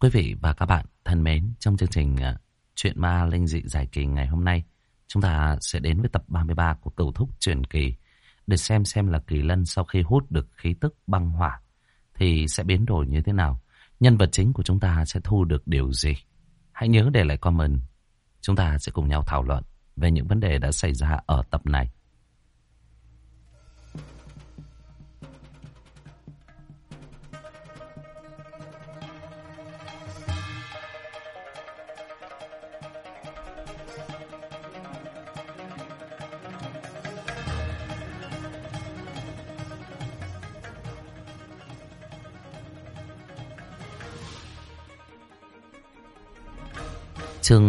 Quý vị và các bạn thân mến, trong chương trình Chuyện ma linh dị giải kỳ ngày hôm nay, chúng ta sẽ đến với tập 33 của Cửu Thúc Truyền Kỳ để xem là Kỳ Lân sau khi hút được khí tức băng hỏa thì sẽ biến đổi như thế nào. Nhân vật chính của chúng ta sẽ thu được điều gì? Hãy nhớ để lại comment. Chúng ta sẽ cùng nhau thảo luận về những vấn đề đã xảy ra ở tập này. Chương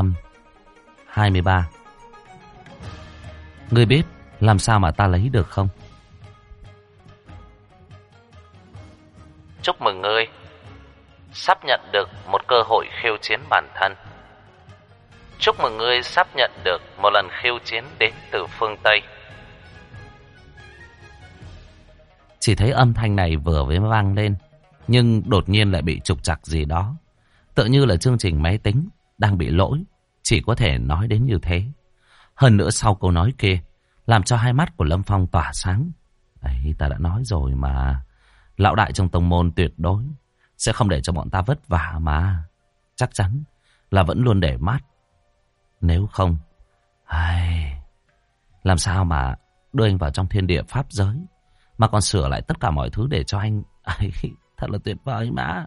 223. Ngươi biết làm sao mà ta lấy được không? Chúc mừng ngươi sắp nhận được một cơ hội khiêu chiến bản thân. Chúc mừng ngươi sắp nhận được một lần khiêu chiến đến từ phương Tây. Chỉ thấy âm thanh này vừa mới vang lên, nhưng đột nhiên lại bị trục trặc gì đó. Tựa như là chương trình máy tính đang bị lỗi, chỉ có thể nói đến như thế. Hơn nữa sau câu nói kia, làm cho hai mắt của Lâm Phong tỏa sáng. Ấy, ta đã nói rồi mà, lão đại trong tông môn tuyệt đối sẽ không để cho bọn ta vất vả mà. Chắc chắn là vẫn luôn để mắt. Nếu không, làm sao mà đưa anh vào trong thiên địa pháp giới, mà còn sửa lại tất cả mọi thứ để cho anh. Thật là tuyệt vời mà.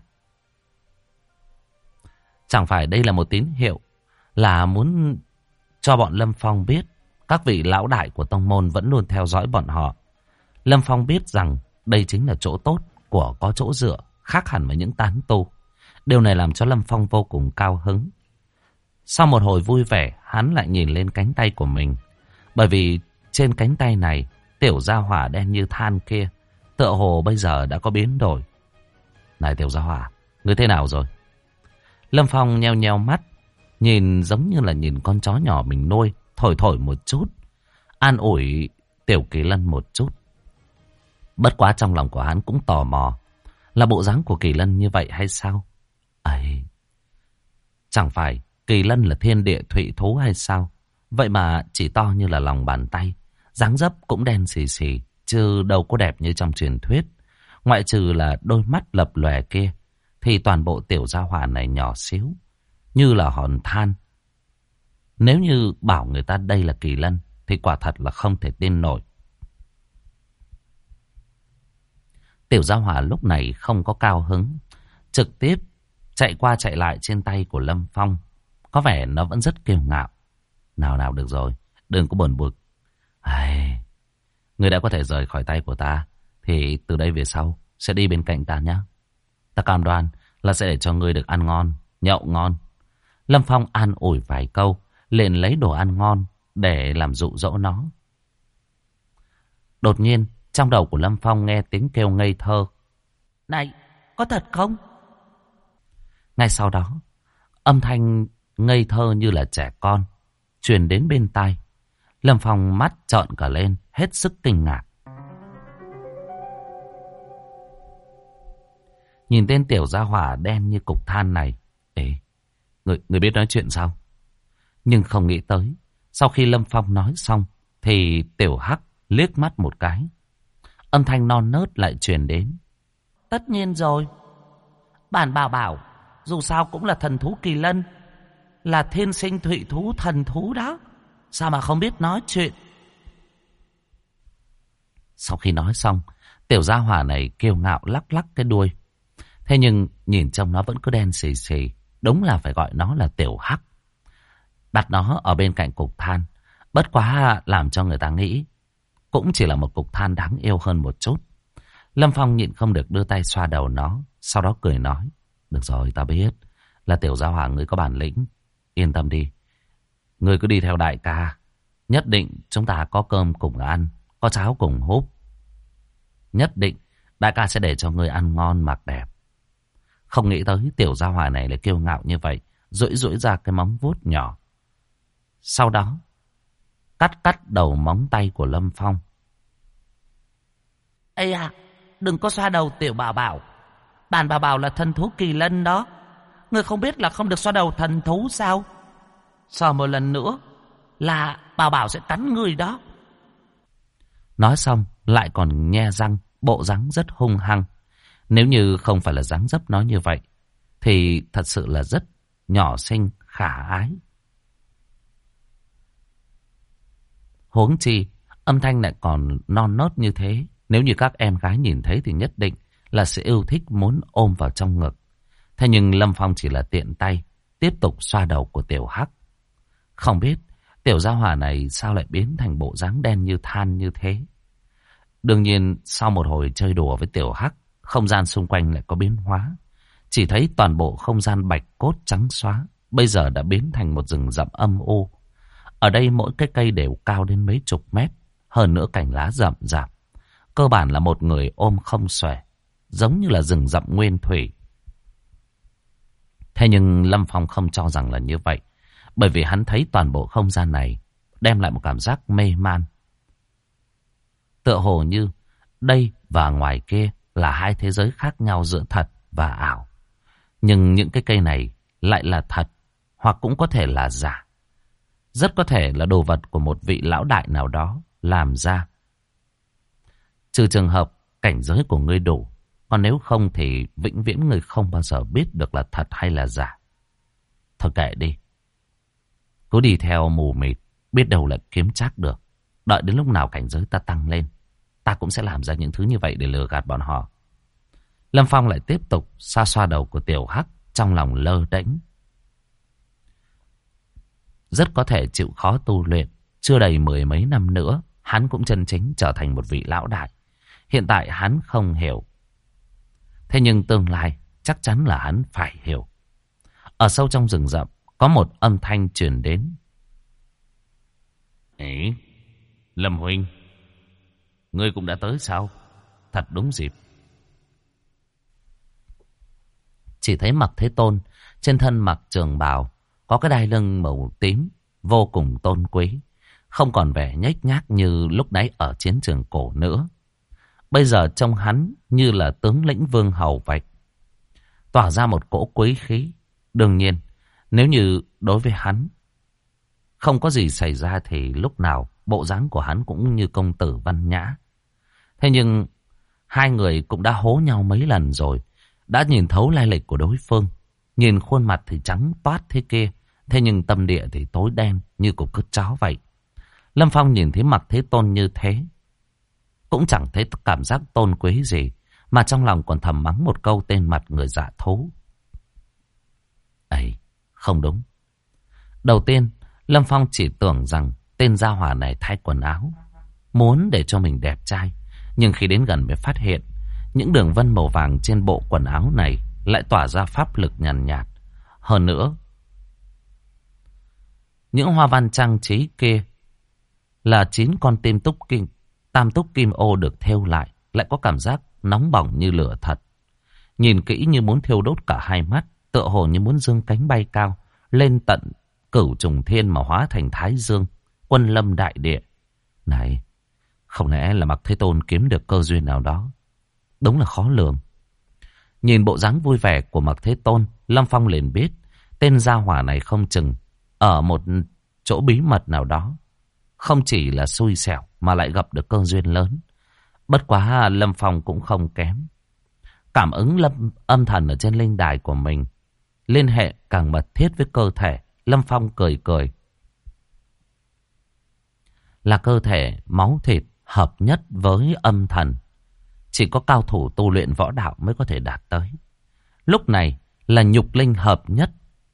Chẳng phải đây là một tín hiệu là muốn cho bọn Lâm Phong biết các vị lão đại của tông môn vẫn luôn theo dõi bọn họ. Lâm Phong biết rằng đây chính là chỗ tốt của có chỗ dựa, khác hẳn với những tán tu. Điều này làm cho Lâm Phong vô cùng cao hứng. Sau một hồi vui vẻ, hắn lại nhìn lên cánh tay của mình. Bởi vì trên cánh tay này, tiểu gia hỏa đen như than kia tựa hồ bây giờ đã có biến đổi. Này tiểu gia hỏa, ngươi thế nào rồi? Lâm Phong nheo nheo mắt, nhìn giống như là nhìn con chó nhỏ mình nuôi, thổi một chút, an ủi tiểu Kỳ Lân một chút. Bất quá trong lòng của hắn cũng tò mò, là bộ dáng của Kỳ Lân như vậy hay sao? Ấy, chẳng phải Kỳ Lân là thiên địa thụy thú hay sao? Vậy mà chỉ to như là lòng bàn tay, dáng dấp cũng đen xì xì, chứ đâu có đẹp như trong truyền thuyết. Ngoại trừ là đôi mắt lập lòe kia, thì toàn bộ tiểu gia hỏa này nhỏ xíu, như là hòn than. Nếu như bảo người ta đây là Kỳ Lân, thì quả thật là không thể tin nổi. Tiểu gia hỏa lúc này không có cao hứng, trực tiếp chạy qua chạy lại trên tay của Lâm Phong. Có vẻ nó vẫn rất kiêu ngạo. Nào được rồi, đừng có buồn bực. Người đã có thể rời khỏi tay của ta, thì từ đây về sau sẽ đi bên cạnh ta nhé. Ta cam đoan là sẽ để cho ngươi được ăn ngon, nhậu ngon. Lâm Phong an ủi vài câu, liền lấy đồ ăn ngon để làm dụ dỗ nó. Đột nhiên, trong đầu của Lâm Phong nghe tiếng kêu ngây thơ. Này, có thật không? Ngay sau đó, âm thanh ngây thơ như là trẻ con truyền đến bên tai. Lâm Phong mắt trợn cả lên, hết sức kinh ngạc. Nhìn tên tiểu gia hỏa đen như cục than này. Ê, người biết nói chuyện sao? Nhưng không nghĩ tới, sau khi Lâm Phong nói xong, thì tiểu hắc liếc mắt một cái. Âm thanh non nớt lại truyền đến. Tất nhiên rồi. Bản bảo, dù sao cũng là thần thú Kỳ Lân, là thiên sinh thụy thú thần thú đó. Sao mà không biết nói chuyện? Sau khi nói xong, tiểu gia hỏa này kiêu ngạo lắc lắc cái đuôi. Thế nhưng nhìn trông nó vẫn cứ đen xì xì. Đúng là phải gọi nó là tiểu hắc. Đặt nó ở bên cạnh cục than, bất quá làm cho người ta nghĩ cũng chỉ là một cục than đáng yêu hơn một chút. Lâm Phong nhịn không được đưa tay xoa đầu nó, sau đó cười nói. Được rồi, ta biết là tiểu gia hỏa ngươi có bản lĩnh. Yên tâm đi, ngươi cứ đi theo đại ca, nhất định chúng ta có cơm cùng ăn, có cháo cùng húp. Nhất định đại ca sẽ để cho ngươi ăn ngon mặc đẹp. Không nghĩ tới tiểu gia hỏa này lại kiêu ngạo như vậy, duỗi ra cái móng vuốt nhỏ. Sau đó cắt đầu móng tay của Lâm Phong. Ây à, đừng có xoa đầu tiểu bảo. Bản bảo là thần thú Kỳ Lân đó, Ngươi không biết là không được xoa đầu thần thú sao? Xoa một lần nữa là bảo sẽ cắn ngươi đó. Nói xong lại còn nhe răng, bộ dáng rất hung hăng. Nếu như không phải là dáng dấp nói như vậy thì thật sự là rất nhỏ xinh, khả ái. Huống chi âm thanh lại còn non nớt như thế. Nếu như các em gái nhìn thấy thì nhất định là sẽ yêu thích muốn ôm vào trong ngực. Thế nhưng Lâm Phong chỉ là tiện tay tiếp tục xoa đầu của Tiểu Hắc. Không biết tiểu gia hỏa này sao lại biến thành bộ dáng đen như than như thế. Đương nhiên sau một hồi chơi đùa với Tiểu Hắc, không gian xung quanh lại có biến hóa. Chỉ thấy toàn bộ không gian bạch cốt trắng xóa bây giờ đã biến thành một rừng rậm âm u. Ở đây mỗi cái cây đều cao đến mấy chục mét, hơn nữa cành lá rậm rạp. Cơ bản là một người ôm không xuể, giống như là rừng rậm nguyên thủy. Thế nhưng Lâm Phong không cho rằng là như vậy, bởi vì hắn thấy toàn bộ không gian này đem lại một cảm giác mê man. Tựa hồ như đây và ngoài kia là hai thế giới khác nhau giữa thật và ảo. Nhưng những cái cây này lại là thật, hoặc cũng có thể là giả. Rất có thể là đồ vật của một vị lão đại nào đó làm ra. Trừ trường hợp cảnh giới của ngươi đủ, còn nếu không thì vĩnh viễn ngươi không bao giờ biết được là thật hay là giả. Thôi kệ đi. Cứ đi theo mù mịt, biết đâu lại kiếm trác được. Đợi đến lúc nào cảnh giới ta tăng lên, ta cũng sẽ làm ra những thứ như vậy để lừa gạt bọn họ. Lâm Phong lại tiếp tục xoa xoa đầu của Tiểu Hắc, trong lòng lơ đễnh. Rất có thể chịu khó tu luyện, chưa đầy 10 mấy năm nữa, hắn cũng chân chính trở thành một vị lão đại. Hiện tại hắn không hiểu. Thế nhưng tương lai chắc chắn là hắn phải hiểu. Ở sâu trong rừng rậm có một âm thanh truyền đến. Ê, Lâm huynh, ngươi cũng đã tới sao? Thật đúng dịp. Chỉ thấy Mặc Thế Tôn trên thân mặc trường bào, có cái đai lưng màu tím, vô cùng tôn quý, không còn vẻ nhếch nhác như lúc nãy ở chiến trường cổ nữa. Bây giờ trông hắn như là tướng lĩnh vương hầu vậy, tỏa ra một cỗ quý khí. Đương nhiên, nếu như đối với hắn không có gì xảy ra thì lúc nào bộ dáng của hắn cũng như công tử văn nhã. Thế nhưng hai người cũng đã hố nhau mấy lần rồi, đã nhìn thấu lai lịch của đối phương. Nhìn khuôn mặt thì trắng toát thế kia, thế nhưng tâm địa thì tối đen như cục cứt chó vậy. Lâm Phong nhìn thấy Mặc Thế Tôn như thế, cũng chẳng thấy cảm giác tôn quý gì, mà trong lòng còn thầm mắng một câu tên mặt người dạ thú. Ấy, không đúng. Đầu tiên, Lâm Phong chỉ tưởng rằng tên gia hỏa này thay quần áo, muốn để cho mình đẹp trai. Nhưng khi đến gần mới phát hiện, những đường vân màu vàng trên bộ quần áo này lại tỏa ra pháp lực nhàn nhạt. Hơn nữa, những hoa văn trang trí kia là 9 con tam túc kim ô được thêu lại có cảm giác nóng bỏng như lửa thật. Nhìn kỹ như muốn thiêu đốt cả hai mắt, tựa hồ như muốn dương cánh bay cao lên tận cửu trùng thiên mà hóa thành thái dương, quân lâm đại địa. Này, không lẽ là Mặc Thế Tôn kiếm được cơ duyên nào đó? Đúng là khó lường. Nhìn bộ dáng vui vẻ của Mặc Thế Tôn, Lâm Phong liền biết tên gia hỏa này không chừng ở một chỗ bí mật nào đó, không chỉ là xui xẻo mà lại gặp được cơ duyên lớn. Bất quá Lâm Phong cũng không kém. Cảm ứng âm thần ở trên linh đài của mình liên hệ càng mật thiết với cơ thể. Lâm Phong cười cười. Là cơ thể máu thịt hợp nhất với âm thần, chỉ có cao thủ tu luyện võ đạo mới có thể đạt tới. Lúc này là nhục linh hợp nhất,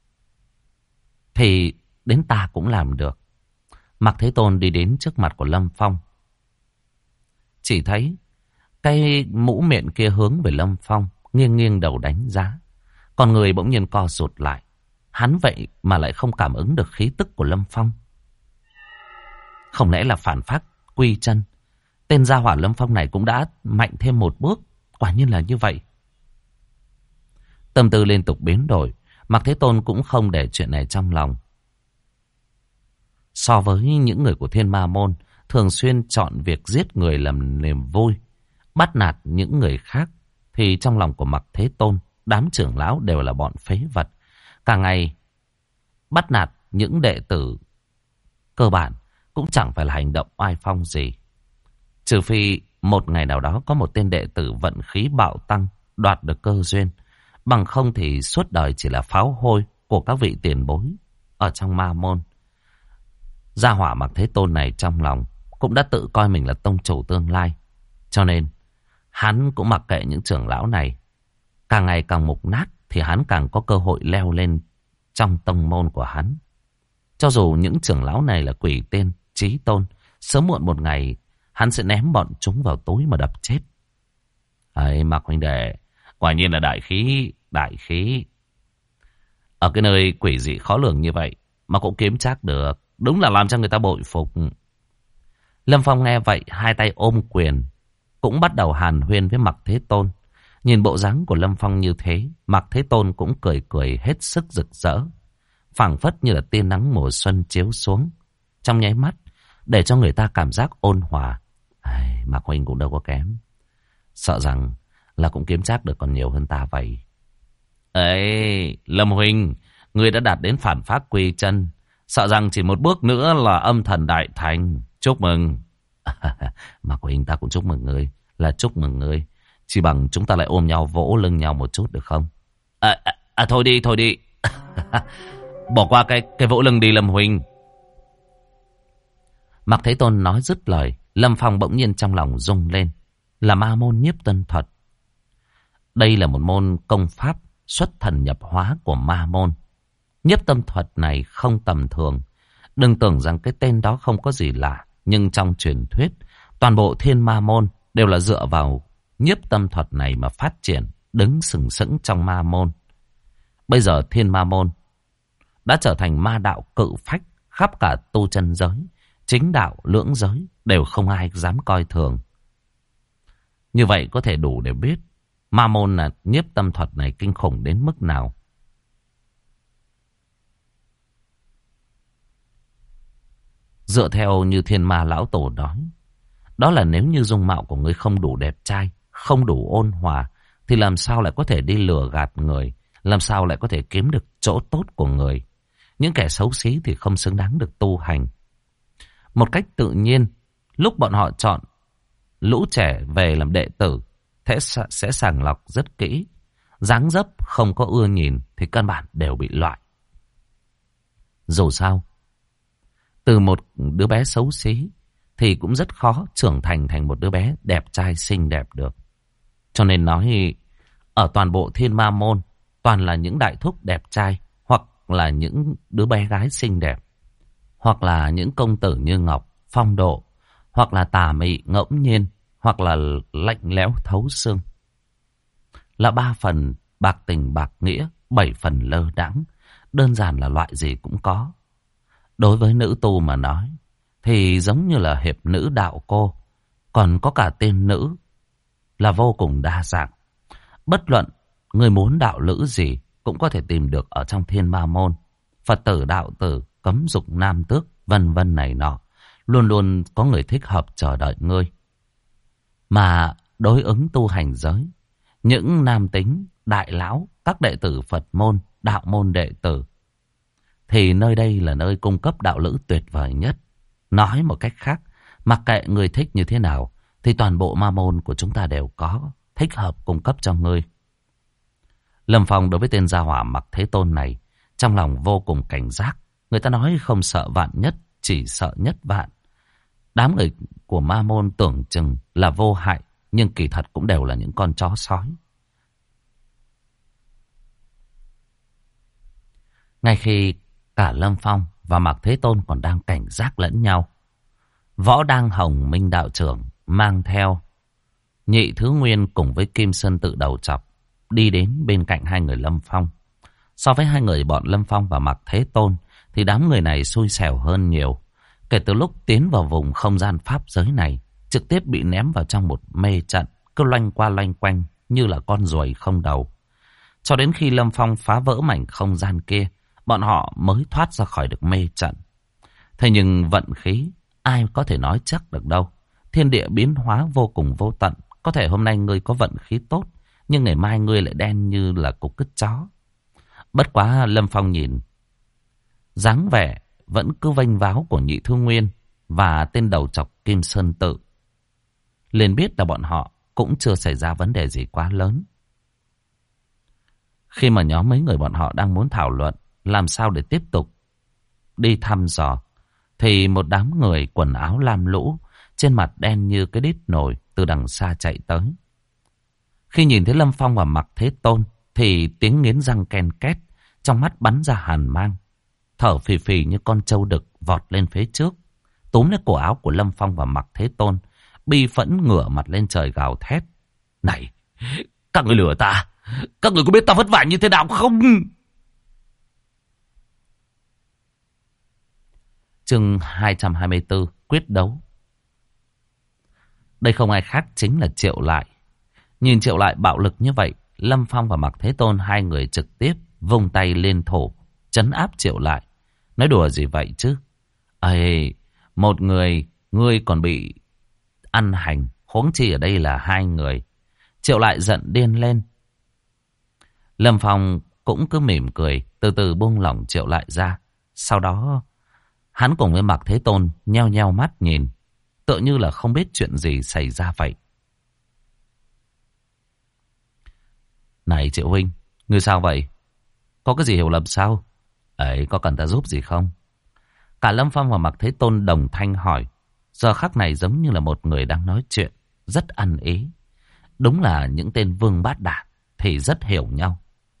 thì đến ta cũng làm được. Mặc Thế Tôn đi đến trước mặt của Lâm Phong. Chỉ thấy cái mũ miệng kia hướng về Lâm Phong, nghiêng nghiêng đầu đánh giá. Còn người bỗng nhiên co rụt lại. Hắn vậy mà lại không cảm ứng được khí tức của Lâm Phong. Không lẽ là phản phát quy chân? Tên gia hỏa Lâm Phong này cũng đã mạnh thêm một bước. Quả nhiên là như vậy. Tâm tư liên tục biến đổi. Mặc Thế Tôn cũng không để chuyện này trong lòng. So với những người của Thiên Ma Môn thường xuyên chọn việc giết người làm niềm vui, bắt nạt những người khác, thì trong lòng của Mặc Thế Tôn, đám trưởng lão đều là bọn phế vật. Cả ngày bắt nạt những đệ tử cơ bản cũng chẳng phải là hành động oai phong gì. Trừ phi một ngày nào đó có một tên đệ tử vận khí bạo tăng, đoạt được cơ duyên. Bằng không thì suốt đời chỉ là pháo hôi của các vị tiền bối ở trong ma môn. Gia hỏa Mạc Thế Tôn này trong lòng cũng đã tự coi mình là tông chủ tương lai. Cho nên hắn cũng mặc kệ những trưởng lão này. Càng ngày càng mục nát thì hắn càng có cơ hội leo lên trong tông môn của hắn. Cho dù những trưởng lão này là quỷ tên, chí tôn, sớm muộn một ngày hắn sẽ ném bọn chúng vào túi mà đập chết. Ấy Mạc huynh đệ, quả nhiên là đại khí, đại khí. Ở cái nơi quỷ dị khó lường như vậy mà cũng kiếm trác được, đúng là làm cho người ta bội phục. Lâm Phong nghe vậy, hai tay ôm quyền, cũng bắt đầu hàn huyên với Mạc Thế Tôn. Nhìn bộ dáng của Lâm Phong như thế, Mạc Thế Tôn cũng cười cười hết sức rực rỡ, phảng phất như là tia nắng mùa xuân chiếu xuống trong nháy mắt, để cho người ta cảm giác ôn hòa. Mạc huynh cũng đâu có kém, sợ rằng là cũng kiếm trác được còn nhiều hơn ta vậy. Ấy, Lâm huynh, ngươi đã đạt đến phản pháp quy chân, sợ rằng chỉ một bước nữa là âm thần đại thành. Chúc mừng. Mạc huynh, ta cũng chúc mừng ngươi, là chúc mừng ngươi. Chỉ bằng chúng ta lại ôm nhau vỗ lưng nhau một chút được không? Thôi đi, thôi đi. Bỏ qua cái vỗ lưng đi Lâm huynh. Mạc Thế Tôn nói dứt lời, Lâm Phong bỗng nhiên trong lòng rung lên. Là ma môn nhiếp tân thuật. Đây là một môn công pháp xuất thần nhập hóa của ma môn. Nhiếp tâm thuật này không tầm thường. Đừng tưởng rằng cái tên đó không có gì lạ. Nhưng trong truyền thuyết, toàn bộ thiên ma môn đều là dựa vào nhiếp tâm thuật này mà phát triển, đứng sừng sững trong ma môn. Bây giờ thiên ma môn đã trở thành ma đạo cự phách khắp cả tu chân giới. Chính đạo, lưỡng giới đều không ai dám coi thường. Như vậy có thể đủ để biết ma môn là nhiếp tâm thuật này kinh khủng đến mức nào. Dựa theo như thiên ma lão tổ nói, đó là nếu như dung mạo của ngươi không đủ đẹp trai, không đủ ôn hòa, thì làm sao lại có thể đi lừa gạt người, làm sao lại có thể kiếm được chỗ tốt của người. Những kẻ xấu xí thì không xứng đáng được tu hành. Một cách tự nhiên, lúc bọn họ chọn lũ trẻ về làm đệ tử, thế sẽ sàng lọc rất kỹ. Dáng dấp không có ưa nhìn thì căn bản đều bị loại. Dù sao, từ một đứa bé xấu xí thì cũng rất khó trưởng thành thành một đứa bé đẹp trai xinh đẹp được. Cho nên nói, ở toàn bộ thiên ma môn, toàn là những đại thúc đẹp trai, hoặc là những đứa bé gái xinh đẹp, hoặc là những công tử như ngọc, phong độ, hoặc là tà mị ngẫu nhiên, hoặc là lạnh lẽo thấu xương. Là 3 phần bạc tình bạc nghĩa, 7 phần lơ đãng, đơn giản là loại gì cũng có. Đối với nữ tu mà nói, thì giống như là hiệp nữ đạo cô, còn có cả tên nữ, là vô cùng đa dạng. Bất luận người muốn đạo lữ gì cũng có thể tìm được ở trong thiên ma môn. Phật tử, đạo tử, cấm dục nam tước, vân vân này nọ, luôn luôn có người thích hợp chờ đợi ngươi. Mà đối ứng tu hành giới, những nam tính, đại lão, các đệ tử Phật môn, đạo môn đệ tử, thì nơi đây là nơi cung cấp đạo lữ tuyệt vời nhất. Nói một cách khác, mặc kệ người thích như thế nào, thì toàn bộ ma môn của chúng ta đều có, thích hợp cung cấp cho ngươi. Lâm Phong đối với tên gia hỏa Mạc Thế Tôn này, trong lòng vô cùng cảnh giác. Người ta nói không sợ vạn nhất, chỉ sợ nhất vạn. Đám người của ma môn tưởng chừng là vô hại, nhưng kỳ thật cũng đều là những con chó sói. Ngay khi cả Lâm Phong và Mạc Thế Tôn còn đang cảnh giác lẫn nhau, Võ Đang Hồng Minh đạo trưởng mang theo Nhị Thứ Nguyên cùng với Kim Sơn Tự Đầu Chọc đi đến bên cạnh hai người Lâm Phong. So với hai người bọn Lâm Phong và Mạc Thế Tôn thì đám người này xui xẻo hơn nhiều. Kể từ lúc tiến vào vùng không gian pháp giới này, trực tiếp bị ném vào trong một mê trận, cứ loanh qua loanh quanh như là con ruồi không đầu. Cho đến khi Lâm Phong phá vỡ mảnh không gian kia, bọn họ mới thoát ra khỏi được mê trận. Thế nhưng vận khí, ai có thể nói chắc được đâu. Thiên địa biến hóa vô cùng vô tận. Có thể hôm nay ngươi có vận khí tốt, nhưng ngày mai ngươi lại đen như là cục cứt chó. Bất quá Lâm Phong nhìn dáng vẻ vẫn cứ vênh váo của Nhị Thư Nguyên và tên đầu trọc Kim Sơn Tự, liền biết là bọn họ cũng chưa xảy ra vấn đề gì quá lớn. Khi mà nhóm mấy người bọn họ đang muốn thảo luận làm sao để tiếp tục đi thăm dò, thì một đám người quần áo lam lũ, trên mặt đen như cái đít nồi, từ đằng xa chạy tới. Khi nhìn thấy Lâm Phong và Mạc Thế Tôn thì tiếng nghiến răng ken két, trong mắt bắn ra hàn mang, thở phì phì như con trâu đực vọt lên phía trước, túm lấy cổ áo của Lâm Phong và Mạc Thế Tôn, bi phẫn ngửa mặt lên trời gào thét: "Này, các người lừa ta! Các người có biết ta vất vả như thế nào không?" Chương 224: Quyết đấu. Đây không ai khác chính là Triệu Lại. Nhìn Triệu Lại bạo lực như vậy, Lâm Phong và Mạc Thế Tôn hai người trực tiếp vung tay lên thổ trấn áp Triệu Lại. Nói đùa gì vậy chứ? Ây, một người, ngươi còn bị ăn hành, huống chi ở đây là hai người. Triệu Lại giận điên lên. Lâm Phong cũng cứ mỉm cười, từ từ buông lỏng Triệu Lại ra. Sau đó hắn cùng với Mạc Thế Tôn nheo nheo mắt nhìn, tựa như là không biết chuyện gì xảy ra vậy. "Này Triệu huynh, ngươi sao vậy? Có cái gì hiểu lầm sao? Ấy, có cần ta giúp gì không?" Cả Lâm Phong và Mạc Thế Tôn đồng thanh hỏi. Giờ khắc này giống như là một người đang nói chuyện, rất ăn ý. Đúng là những tên vương bát đản thì rất hiểu nhau.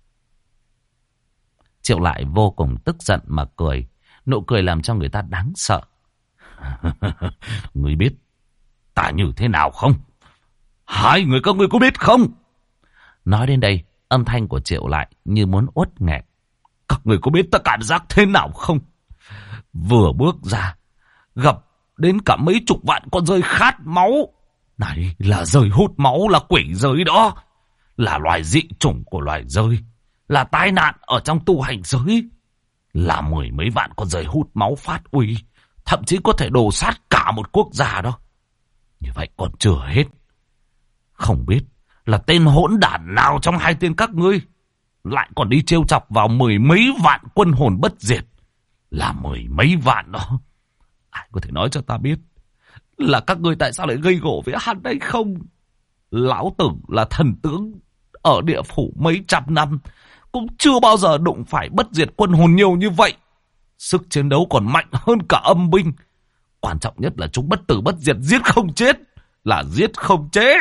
Triệu Lại vô cùng tức giận mà cười, nụ cười làm cho người ta đáng sợ. "Ngươi biết ta như thế nào không? Hai người các ngươi có biết không?" Nói đến đây, âm thanh của Triệu Lại như muốn uất nghẹn. "Các người có biết ta cảm giác thế nào không? Vừa bước ra, gặp đến cả mấy chục vạn con rơi khát máu. Này là rơi hút máu, là quỷ rơi đó. Là loài dị chủng của loài rơi. Là tai nạn ở trong tu hành giới. Là mười mấy vạn con rơi hút máu phát uy. Thậm chí có thể đổ sát cả một quốc gia đó. Như vậy còn chưa hết. Không biết là tên hỗn đản nào trong hai tên các ngươi lại còn đi trêu chọc vào mười mấy vạn quân hồn bất diệt. Là mười mấy vạn đó. Ai có thể nói cho ta biết là các ngươi tại sao lại gây gổ với hắn hay không? Lão tử là thần tướng ở địa phủ mấy trăm năm, cũng chưa bao giờ đụng phải bất diệt quân hồn nhiều như vậy. Sức chiến đấu còn mạnh hơn cả âm binh. Quan trọng nhất là chúng bất tử bất diệt, giết không chết. Là giết không chết."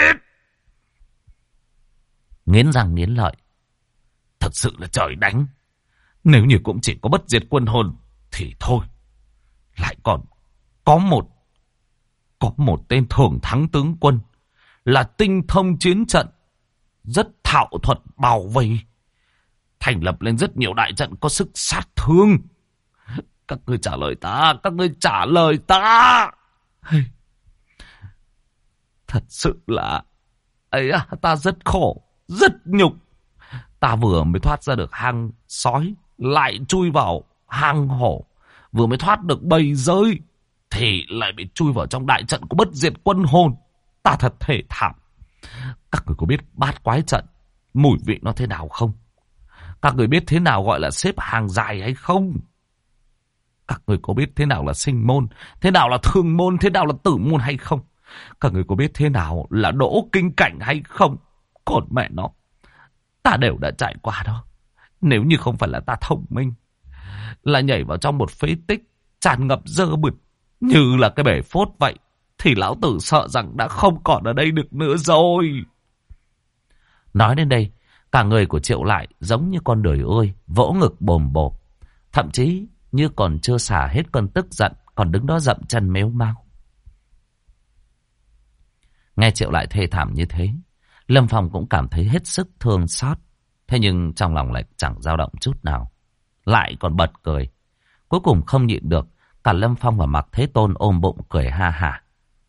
Nghiến răng nghiến lợi. Thật sự là trời đánh. Nếu như cũng chỉ có bất diệt quân hồn thì thôi. Lại còn có một tên thường thắng tướng quân, là tinh thông chiến trận, rất thạo thuật bảo vệ, thành lập lên rất nhiều đại trận có sức sát thương. Các ngươi trả lời ta, các ngươi trả lời ta. Thật sự là ấy à, ta rất khổ, rất nhục. Ta vừa mới thoát ra được hang sói, lại chui vào hang hổ. Vừa mới thoát được bầy rơi, thì lại bị chui vào trong đại trận của bất diệt quân hồn. Ta thật thê thảm. Các người có biết bát quái trận mùi vị nó thế nào không? Các người biết thế nào gọi là xếp hàng dài hay không? Các người có biết thế nào là sinh môn, thế nào là thương môn, thế nào là tử môn hay không? Các người có biết thế nào là đỗ kinh cảnh hay không? Còn mẹ nó, ta đều đã trải qua đó. Nếu như không phải là ta thông minh, là nhảy vào trong một phế tích tràn ngập dơ bẩn như là cái bể phốt vậy, thì lão tử sợ rằng đã không còn ở đây được nữa rồi. Nói đến đây, cả người của Triệu Lại giống như con đười ươi, vỗ ngực bồm bộp. Thậm chí như còn chưa xả hết cơn tức giận, còn đứng đó dậm chân mếu mao. Nghe Triệu Lại thê thảm như thế, Lâm Phong cũng cảm thấy hết sức thương xót. Thế nhưng trong lòng lại chẳng dao động chút nào, lại còn bật cười. Cuối cùng không nhịn được, cả Lâm Phong và Mạc Thế Tôn ôm bụng cười ha hả.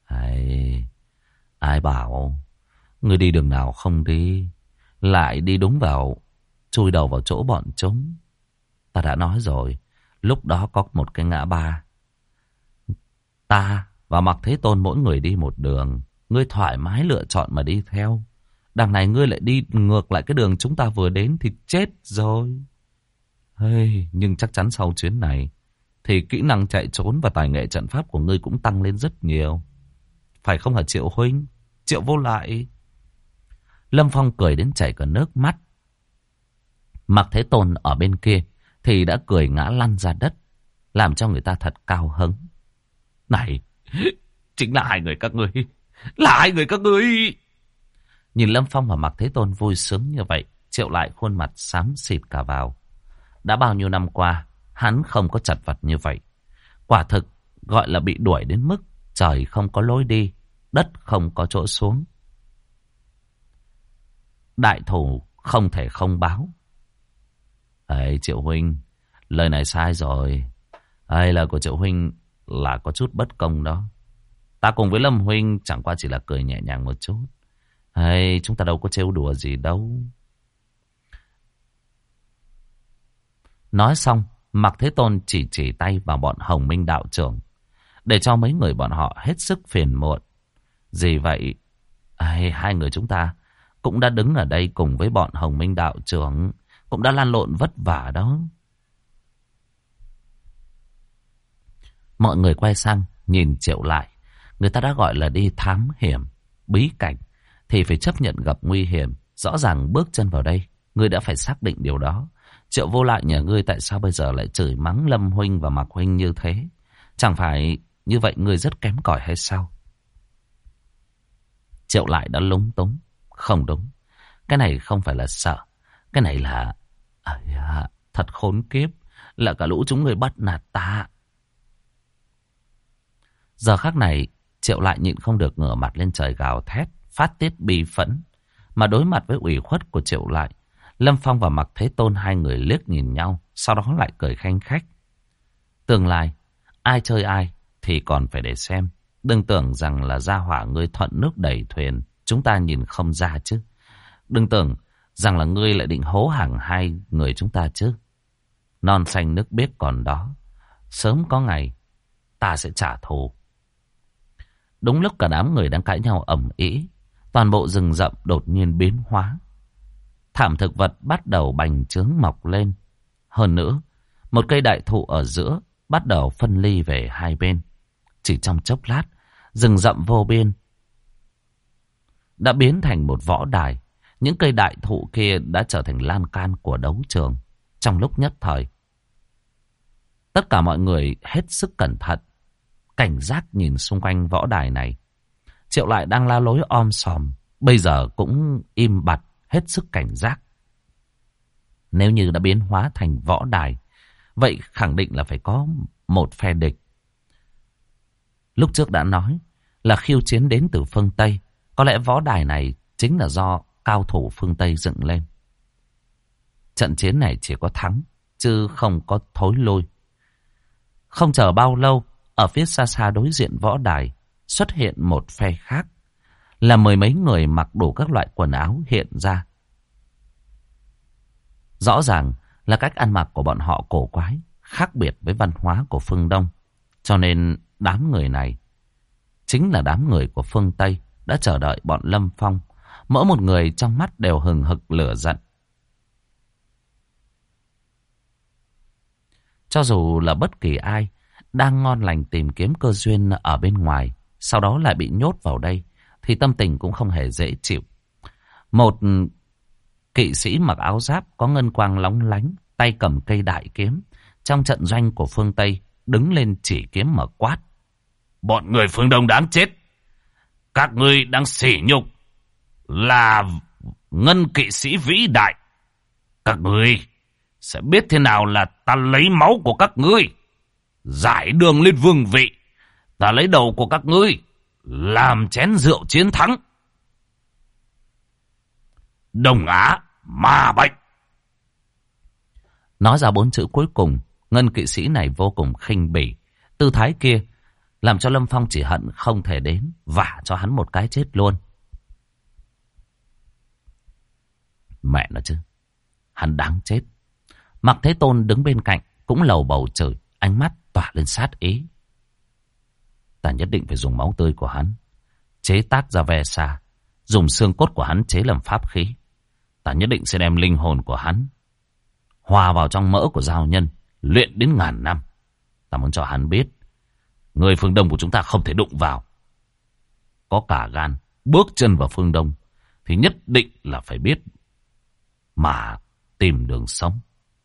Ai bảo người đi đường nào không đi, lại đi đúng vào, chui đầu vào chỗ bọn chúng. Ta đã nói rồi, lúc đó có một cái ngã ba, ta và Mạc Thế Tôn mỗi người đi một đường. Ngươi thoải mái lựa chọn mà đi theo. Đằng này ngươi lại đi ngược lại cái đường chúng ta vừa đến thì chết rồi. Hey, nhưng chắc chắn sau chuyến này thì kỹ năng chạy trốn và tài nghệ trận pháp của ngươi cũng tăng lên rất nhiều. Phải không hả Triệu huynh? Triệu Vô Lại. Lâm Phong cười đến chảy cả nước mắt. Mạc Thế Tôn ở bên kia thì đã cười ngã lăn ra đất, làm cho người ta thật cao hứng. Này, chính là hai người các ngươi. Là hai người các ngươi. Nhìn Lâm Phong và Mạc Thế Tôn vui sướng như vậy, Triệu Lại khuôn mặt xám xịt cả vào. Đã bao nhiêu năm qua, hắn không có chật vật như vậy. Quả thực, gọi là bị đuổi đến mức trời không có lối đi, đất không có chỗ xuống. Đại thủ không thể không báo. Ấy, Triệu huynh, lời này sai rồi. Ấy, lời của Triệu huynh là có chút bất công đó. Ta cùng với Lâm huynh chẳng qua chỉ là cười nhẹ nhàng một chút. Ấy, chúng ta đâu có trêu đùa gì đâu. Nói xong, Mạc Thế Tôn chỉ tay vào bọn Hồng Minh đạo trưởng, để cho mấy người bọn họ hết sức phiền muộn. Gì vậy? Hai người chúng ta cũng đã đứng ở đây cùng với bọn Hồng Minh đạo trưởng, cũng đã lăn lộn vất vả đó. Mọi người quay sang nhìn Triệu Lại. Người ta đã gọi là đi thám hiểm, bí cảnh, thì phải chấp nhận gặp nguy hiểm. Rõ ràng bước chân vào đây, ngươi đã phải xác định điều đó. Triệu Vô Lại nhà ngươi tại sao bây giờ lại chửi mắng Lâm huynh và Mạc huynh như thế? Chẳng phải như vậy ngươi rất kém cỏi hay sao? Triệu Lại đã lúng túng. Không đúng, cái này không phải là sợ. Cái này là thật khốn kiếp. Là cả lũ chúng người bắt nạt ta. Giờ khắc này Triệu Lại nhịn không được ngửa mặt lên trời gào thét, phát tiết bi phẫn. Mà đối mặt với ủy khuất của Triệu Lại, Lâm Phong và Mạc Thế Tôn hai người liếc nhìn nhau, sau đó lại cười khanh khách. Tương lai, ai chơi ai thì còn phải để xem. Đừng tưởng rằng là gia hỏa ngươi thuận nước đẩy thuyền, chúng ta nhìn không ra chứ. Đừng tưởng rằng là ngươi lại định hố hàng hai người chúng ta chứ. Non xanh nước biếc còn đó, sớm có ngày ta sẽ trả thù. Đúng lúc cả đám người đang cãi nhau ầm ĩ, toàn bộ rừng rậm đột nhiên biến hóa. Thảm thực vật bắt đầu bành trướng mọc lên. Hơn nữa, một cây đại thụ ở giữa bắt đầu phân ly về hai bên. Chỉ trong chốc lát, rừng rậm vô biên đã biến thành một võ đài. Những cây đại thụ kia đã trở thành lan can của đấu trường. Trong lúc nhất thời, tất cả mọi người hết sức cẩn thận, cảnh giác nhìn xung quanh võ đài này. Triệu Lại đang la lối om sòm, bây giờ cũng im bặt, hết sức cảnh giác. Nếu như đã biến hóa thành võ đài, vậy khẳng định là phải có một phe địch. Lúc trước đã nói là khiêu chiến đến từ phương Tây. Có lẽ võ đài này chính là do cao thủ phương Tây dựng lên. Trận chiến này chỉ có thắng, chứ không có thối lui. Không chờ bao lâu, ở phía xa xa đối diện võ đài xuất hiện một phe khác. Là mười mấy người mặc đủ các loại quần áo hiện ra. Rõ ràng là cách ăn mặc của bọn họ cổ quái, khác biệt với văn hóa của phương Đông. Cho nên đám người này chính là đám người của phương Tây đã chờ đợi bọn Lâm Phong. Mỗi một người trong mắt đều hừng hực lửa giận. Cho dù là bất kỳ ai đang ngon lành tìm kiếm cơ duyên ở bên ngoài, sau đó lại bị nhốt vào đây, thì tâm tình cũng không hề dễ chịu. Một kỵ sĩ mặc áo giáp có ngân quang lóng lánh, tay cầm cây đại kiếm, trong trận doanh của phương Tây đứng lên chỉ kiếm mà quát: bọn người phương Đông đáng chết! Các ngươi đang sỉ nhục là ngân kỵ sĩ vĩ đại. Các ngươi sẽ biết thế nào là ta lấy máu của các ngươi giải đường lên vương vị. Ta lấy đầu của các ngươi làm chén rượu chiến thắng. Đông Á ma bệnh. Nói ra 4 chữ cuối cùng, ngân kỵ sĩ này vô cùng khinh bỉ. Tư thái kia làm cho Lâm Phong chỉ hận không thể đến vả cho hắn một cái chết luôn. Mẹ nó chứ, hắn đáng chết. Mạc Thế Tôn đứng bên cạnh cũng lầu bầu chửi, ánh mắt tỏa lên sát ý. Ta nhất định phải dùng máu tươi của hắn chế tác ra ve sa, dùng xương cốt của hắn chế làm pháp khí. Ta nhất định sẽ đem linh hồn của hắn hòa vào trong mỡ của giao nhân, luyện đến ngàn năm. Ta muốn cho hắn biết, người phương Đông của chúng ta không thể đụng vào. Có cả gan bước chân vào phương Đông thì nhất định là phải biết mà tìm đường sống.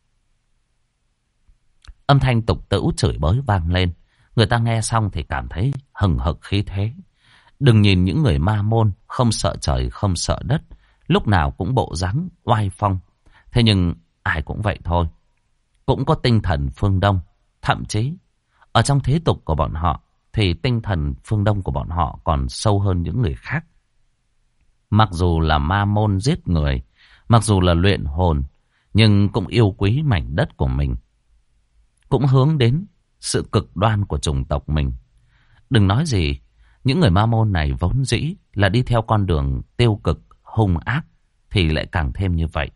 Âm thanh tục tĩu chửi bới vang lên. Người ta nghe xong thì cảm thấy hừng hực khí thế. Đừng nhìn những người ma môn không sợ trời không sợ đất, lúc nào cũng bộ dáng oai phong. Thế nhưng ai cũng vậy thôi, cũng có tinh thần phương Đông. Thậm chí ở trong thế tục của bọn họ thì tinh thần phương Đông của bọn họ còn sâu hơn những người khác. Mặc dù là ma môn giết người, mặc dù là luyện hồn, nhưng cũng yêu quý mảnh đất của mình, cũng hướng đến sự cực đoan của chủng tộc mình. Đừng nói gì, những người ma môn này vốn dĩ là đi theo con đường tiêu cực, hung ác, thì lại càng thêm như vậy.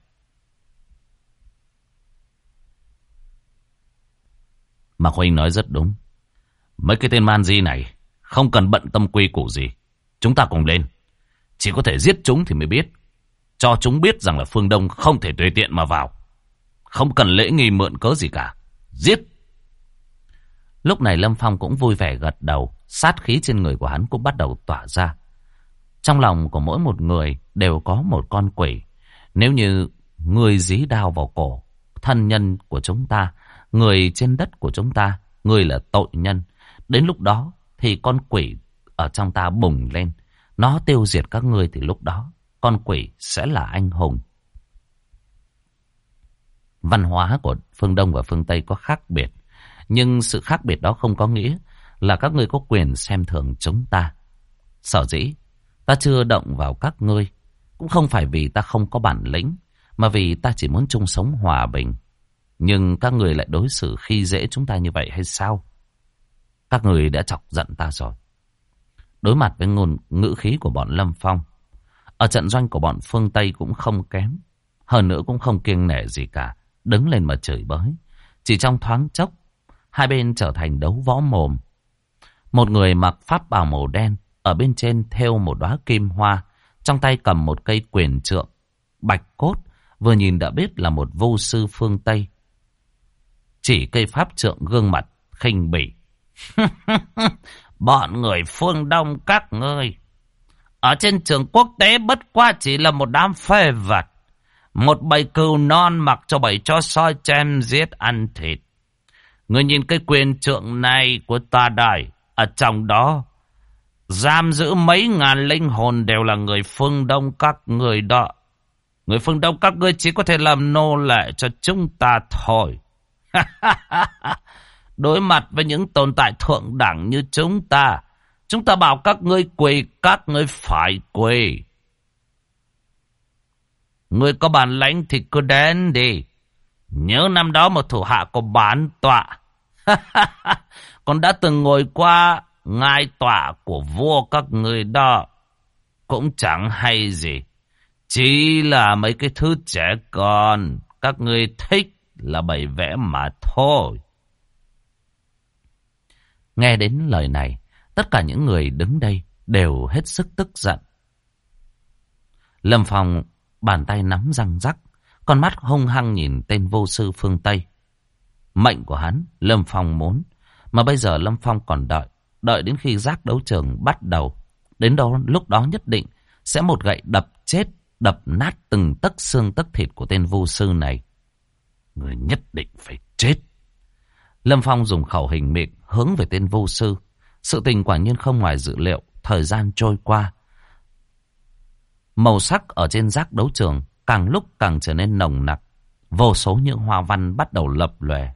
Mạc Huynh nói rất đúng. Mấy cái tên man di này không cần bận tâm quy củ gì. Chúng ta cùng lên. Chỉ có thể giết chúng thì mới biết. Cho chúng biết rằng là phương Đông không thể tùy tiện mà vào. Không cần lễ nghi mượn cớ gì cả. Giết! Lúc này Lâm Phong cũng vui vẻ gật đầu. Sát khí trên người của hắn cũng bắt đầu tỏa ra. Trong lòng của mỗi một người đều có một con quỷ. Nếu như người dí đao vào cổ thân nhân của chúng ta, người trên đất của chúng ta, người là tội nhân, đến lúc đó thì con quỷ ở trong ta bùng lên. Nó tiêu diệt các ngươi thì lúc đó con quỷ sẽ là anh hùng. Văn hóa của phương Đông và phương Tây có khác biệt, nhưng sự khác biệt đó không có nghĩa là các ngươi có quyền xem thường chúng ta. Sở dĩ ta chưa động vào các ngươi cũng không phải vì ta không có bản lĩnh, mà vì ta chỉ muốn chung sống hòa bình. Nhưng các người lại đối xử khi dễ chúng ta như vậy hay sao? Các người đã chọc giận ta rồi. Đối mặt với ngôn ngữ khí của bọn Lâm Phong, ở trận doanh của bọn phương Tây cũng không kém. Hơn nữa cũng không kiêng nể gì cả, đứng lên mà chửi bới. Chỉ trong thoáng chốc, hai bên trở thành đấu võ mồm. Một người mặc pháp bào màu đen, ở bên trên thêu một đóa kim hoa, trong tay cầm một cây quyền trượng bạch cốt, vừa nhìn đã biết là một vô sư phương Tây. Chỉ cây pháp trượng gương mặt khinh bỉ. Bọn người phương Đông các ngươi ở trên trường quốc tế bất quá chỉ là một đám phê vật, một bầy cừu non mặc cho bầy chó soi chém giết ăn thịt. Ngươi nhìn cái quyền trượng này của ta đây, ở trong đó giam giữ mấy ngàn linh hồn đều là người phương Đông các ngươi đó. Người phương Đông các ngươi chỉ có thể làm nô lệ cho chúng ta thôi. Đối mặt với những tồn tại thượng đẳng như chúng ta bảo các ngươi quỳ, các ngươi phải quỳ. Ngươi có bản lãnh thì cứ đến đi. Nhớ năm đó một thủ hạ của bản tọa còn đã từng ngồi qua ngai tọa của vua các ngươi đó. Cũng chẳng hay gì, chỉ là mấy cái thứ trẻ con các ngươi thích là bày vẽ mà thôi. Nghe đến lời này, tất cả những người đứng đây đều hết sức tức giận. Lâm Phong bàn tay nắm răng rắc, con mắt hung hăng nhìn tên vô sư phương Tây. Mệnh của hắn, Lâm Phong muốn, mà bây giờ Lâm Phong còn đợi đến khi giác đấu trường bắt đầu. Đến đó lúc đó nhất định sẽ một gậy đập chết, đập nát từng tấc xương tấc thịt của tên vô sư này. Người nhất định phải chết. Lâm Phong dùng khẩu hình miệng hướng về tên vô sư. Sự tình quả nhiên không ngoài dự liệu. Thời gian trôi qua, màu sắc ở trên giác đấu trường càng lúc càng trở nên nồng nặc. Vô số những hoa văn bắt đầu lập lòe.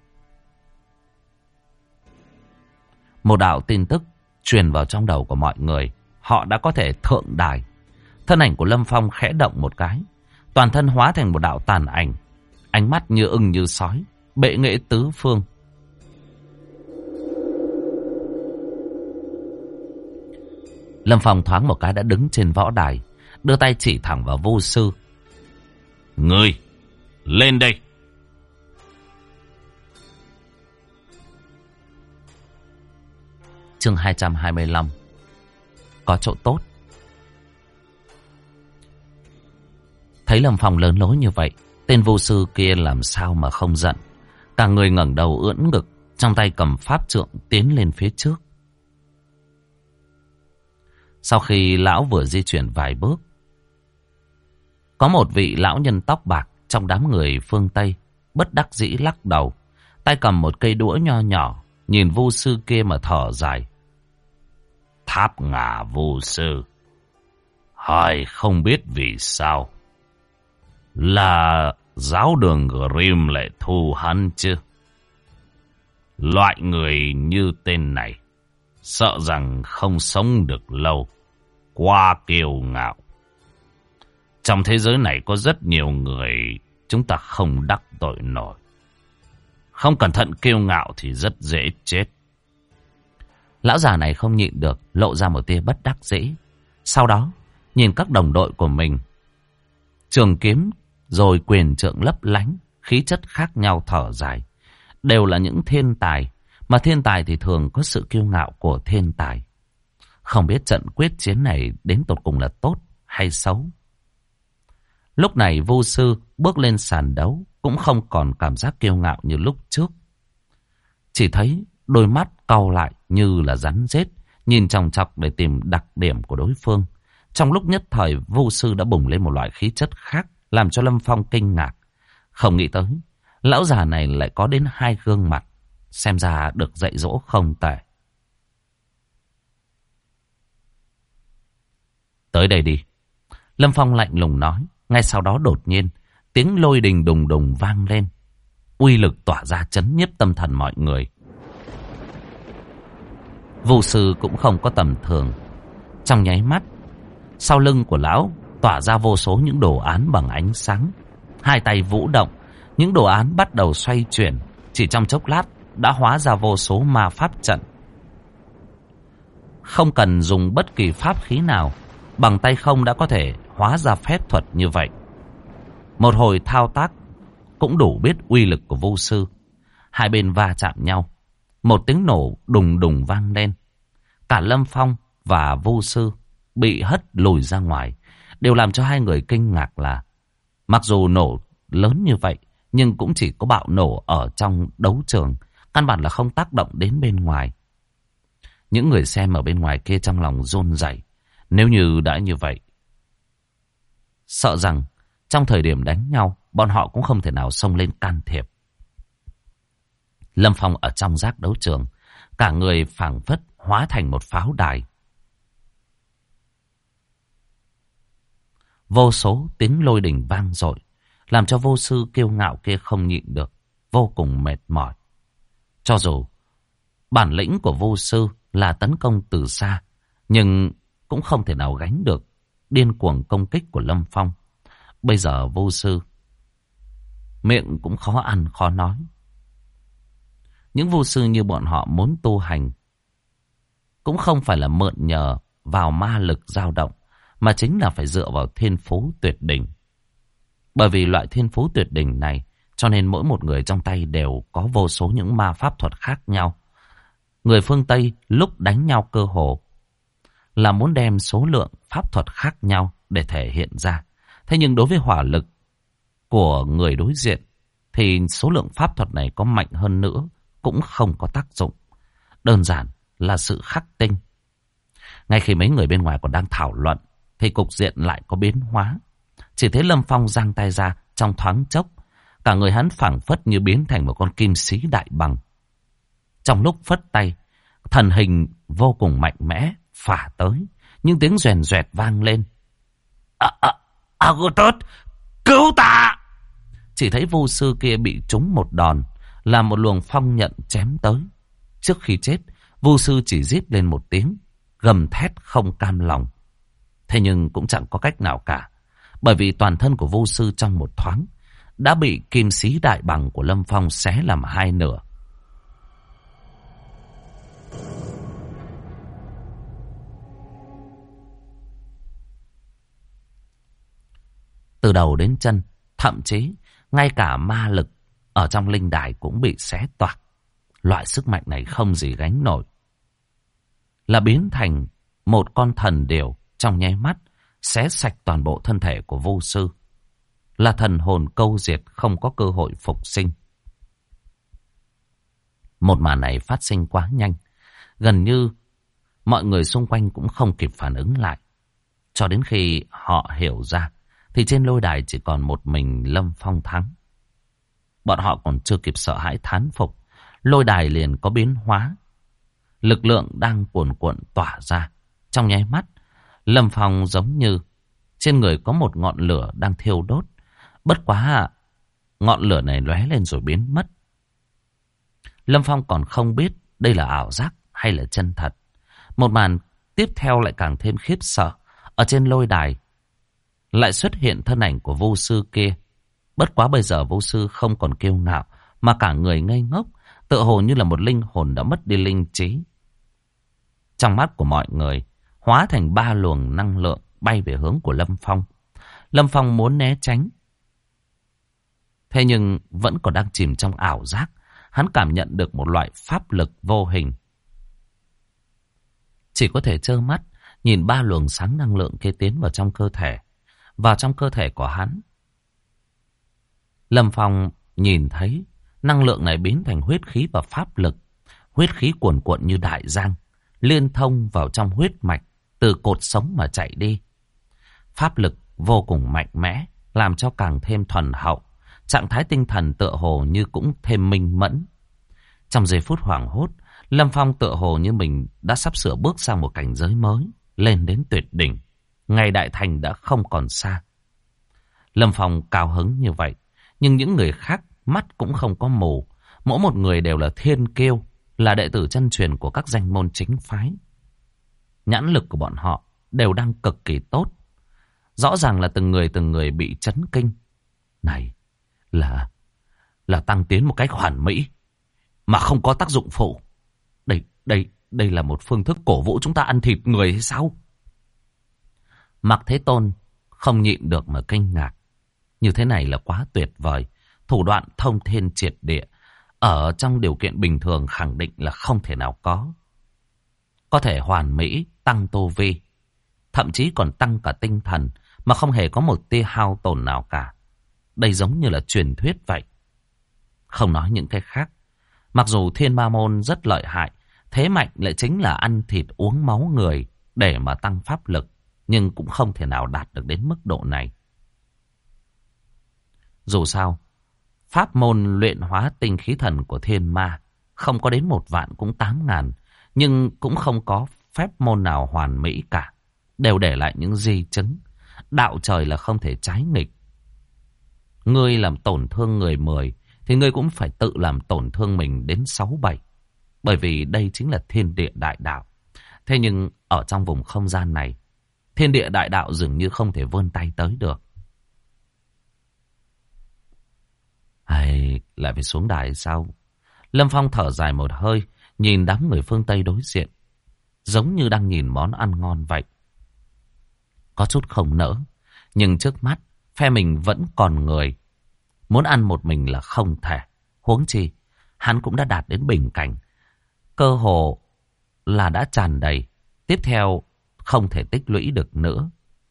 Một đạo tin tức truyền vào trong đầu của mọi người. Họ đã có thể thượng đài. Thân ảnh của Lâm Phong khẽ động một cái, toàn thân hóa thành một đạo tàn ảnh, ánh mắt như ưng như sói, bệ nghệ tứ phương. Lâm Phong thoáng một cái đã đứng trên võ đài, đưa tay chỉ thẳng vào vô sư. Ngươi, lên đây. Chương 225. Có chỗ tốt. Thấy Lâm Phong lớn lối như vậy, Tên vô sư kia làm sao mà không giận. Cả người ngẩng đầu ưỡn ngực, trong tay cầm pháp trượng tiến lên phía trước. Sau khi lão vừa di chuyển vài bước, có một vị lão nhân tóc bạc trong đám người phương Tây bất đắc dĩ lắc đầu, tay cầm một cây đũa nho nhỏ, nhìn vô sư kia mà thở dài. Tháp Ngà vô sư, hỏi không biết vì sao là giáo đường Grimm lại thu hắn chứ? Loại người như tên này sợ rằng không sống được lâu, quá kiêu ngạo. Trong thế giới này có rất nhiều người chúng ta không đắc tội nổi. Không cẩn thận kiêu ngạo thì rất dễ chết. Lão già này không nhịn được, lộ ra một tia bất đắc dĩ. Sau đó, nhìn các đồng đội của mình, trường kiếm rồi quyền trượng lấp lánh, khí chất khác nhau thở dài. Đều là những thiên tài, mà thiên tài thì thường có sự kiêu ngạo của thiên tài. Không biết trận quyết chiến này đến tột cùng là tốt hay xấu. Lúc này vô sư bước lên sàn đấu cũng không còn cảm giác kiêu ngạo như lúc trước. Chỉ thấy đôi mắt cau lại như là rắn rết, nhìn chòng chọc để tìm đặc điểm của đối phương. Trong lúc nhất thời, vô sư đã bùng lên một loại khí chất khác, làm cho Lâm Phong kinh ngạc. Không nghĩ tới, lão già này lại có đến 2 gương mặt, xem ra được dạy dỗ không tệ. Tới đây đi. Lâm Phong lạnh lùng nói. Ngay sau đó đột nhiên, tiếng lôi đình đùng đùng vang lên. Uy lực tỏa ra chấn nhiếp tâm thần mọi người. Vô sư cũng không có tầm thường. Trong nháy mắt, sau lưng của lão tỏa ra vô số những đồ án bằng ánh sáng. Hai tay vũ động, những đồ án bắt đầu xoay chuyển. Chỉ trong chốc lát đã hóa ra vô số ma pháp trận. Không cần dùng bất kỳ pháp khí nào, bằng tay không đã có thể hóa ra phép thuật như vậy. Một hồi thao tác cũng đủ biết uy lực của vô sư. Hai bên va chạm nhau, một tiếng nổ đùng đùng vang lên. Cả Lâm Phong và vô sư bị hất lùi ra ngoài. Điều làm cho hai người kinh ngạc là mặc dù nổ lớn như vậy, nhưng cũng chỉ có bạo nổ ở trong đấu trường, căn bản là không tác động đến bên ngoài. Những người xem ở bên ngoài kia trong lòng run rẩy. Nếu như đã như vậy, sợ rằng trong thời điểm đánh nhau, bọn họ cũng không thể nào xông lên can thiệp. Lâm Phong ở trong giác đấu trường, cả người phảng phất hóa thành một pháo đài. Vô số tiếng lôi đình vang dội, làm cho vô sư kiêu ngạo kia không nhịn được, vô cùng mệt mỏi. Cho dù bản lĩnh của vô sư là tấn công từ xa, nhưng cũng không thể nào gánh được điên cuồng công kích của Lâm Phong. Bây giờ vô sư miệng cũng khó ăn khó nói. Những vô sư như bọn họ muốn tu hành cũng không phải là mượn nhờ vào ma lực dao động, mà chính là phải dựa vào thiên phú tuyệt đỉnh. Bởi vì loại thiên phú tuyệt đỉnh này, cho nên mỗi một người trong tay đều có vô số những ma pháp thuật khác nhau. Người phương Tây lúc đánh nhau cơ hồ là muốn đem số lượng pháp thuật khác nhau để thể hiện ra. Thế nhưng đối với hỏa lực của người đối diện thì số lượng pháp thuật này có mạnh hơn nữa cũng không có tác dụng. Đơn giản là sự khắc tinh. Ngay khi mấy người bên ngoài còn đang thảo luận thì cục diện lại có biến hóa. Chỉ thấy Lâm Phong giang tay ra, trong thoáng chốc cả người hắn phảng phất như biến thành một con kim sĩ đại bằng. Trong lúc phất tay, thần hình vô cùng mạnh mẽ phả tới, những tiếng rèn rẹt vang lên. Agotot, cứu ta! Chỉ thấy vô sư kia bị trúng một đòn, làm một luồng phong nhận chém tới. Trước khi chết, vô sư chỉ rít lên một tiếng, gầm thét không cam lòng. Thế nhưng cũng chẳng có cách nào cả, bởi vì toàn thân của vô sư trong một thoáng đã bị kim sĩ đại bằng của Lâm Phong xé làm hai nửa. Từ đầu đến chân, thậm chí ngay cả ma lực ở trong linh đài cũng bị xé toạc. Loại sức mạnh này không gì gánh nổi, là biến thành một con thần điểu trong nháy mắt xé sạch toàn bộ thân thể của vô sư. là thần hồn câu diệt, không có cơ hội phục sinh. Một màn này phát sinh quá nhanh, gần như mọi người xung quanh cũng không kịp phản ứng lại. Cho đến khi họ hiểu ra, thì trên lôi đài chỉ còn một mình Lâm Phong thắng. Bọn họ còn chưa kịp sợ hãi thán phục, lôi đài liền có biến hóa. Lực lượng đang cuồn cuộn tỏa ra. Trong nháy mắt, Lâm Phong giống như trên người có một ngọn lửa đang thiêu đốt. Bất quá ngọn lửa này lóe lên rồi biến mất. Lâm Phong còn không biết đây là ảo giác hay là chân thật. Một màn tiếp theo lại càng thêm khiếp sợ. Ở trên lôi đài lại xuất hiện thân ảnh của vô sư kia. Bất quá bây giờ vô sư không còn kiêu ngạo, mà cả người ngây ngốc, tựa hồ như là một linh hồn đã mất đi linh trí. Trong mắt của mọi người hóa thành 3 luồng năng lượng bay về hướng của Lâm Phong. Lâm Phong muốn né tránh, thế nhưng vẫn còn đang chìm trong ảo giác. Hắn cảm nhận được một loại pháp lực vô hình, chỉ có thể trơ mắt nhìn 3 luồng sáng năng lượng kia tiến vào trong cơ thể. Vào trong cơ thể của hắn, Lâm Phong nhìn thấy năng lượng này biến thành huyết khí và pháp lực. Huyết khí cuồn cuộn như đại giang, liên thông vào trong huyết mạch, từ cột sống mà chạy đi. Pháp lực vô cùng mạnh mẽ, làm cho càng thêm thuần hậu. Trạng thái tinh thần tựa hồ như cũng thêm minh mẫn. Trong giây phút hoảng hốt, Lâm Phong tựa hồ như mình đã sắp sửa bước sang một cảnh giới mới, lên đến tuyệt đỉnh. Ngày đại thành đã không còn xa. Lâm Phong cao hứng như vậy, nhưng những người khác mắt cũng không có mù. Mỗi một người đều là thiên kiêu, là đệ tử chân truyền của các danh môn chính phái. Nhãn lực của bọn họ đều đang cực kỳ tốt. Rõ ràng là từng người bị chấn kinh. Này là tăng tiến một cách hoàn mỹ mà không có tác dụng phụ. Đây là một phương thức cổ vũ chúng ta ăn thịt người hay sao? Mạc Thế Tôn không nhịn được mà kinh ngạc. Như thế này là quá tuyệt vời. Thủ đoạn thông thiên triệt địa, ở trong điều kiện bình thường khẳng định là không thể nào có. Có thể hoàn mỹ, tăng tu vi, thậm chí còn tăng cả tinh thần, mà không hề có một tia hao tổn nào cả. Đây giống như là truyền thuyết vậy. Không nói những cái khác, mặc dù Thiên Ma Môn rất lợi hại, thế mạnh lại chính là ăn thịt uống máu người để mà tăng pháp lực, nhưng cũng không thể nào đạt được đến mức độ này. Dù sao, pháp môn luyện hóa tinh khí thần của Thiên Ma không có đến 1 vạn cũng 8.000, nhưng cũng không có phép môn nào hoàn mỹ cả, đều để lại những di chứng. Đạo trời là không thể trái nghịch. Ngươi làm tổn thương người 10 thì ngươi cũng phải tự làm tổn thương mình đến 6-7. Bởi vì đây chính là thiên địa đại đạo. Thế nhưng ở trong vùng không gian này, thiên địa đại đạo dường như không thể vươn tay tới được. Hay lại phải xuống đài sao? Lâm Phong thở dài một hơi, nhìn đám người phương Tây đối diện, giống như đang nhìn món ăn ngon vậy. Có chút không nỡ, nhưng trước mắt phe mình vẫn còn người. Muốn ăn một mình là không thể. Huống chi hắn cũng đã đạt đến bình cảnh, cơ hồ là đã tràn đầy. Tiếp theo không thể tích lũy được nữa.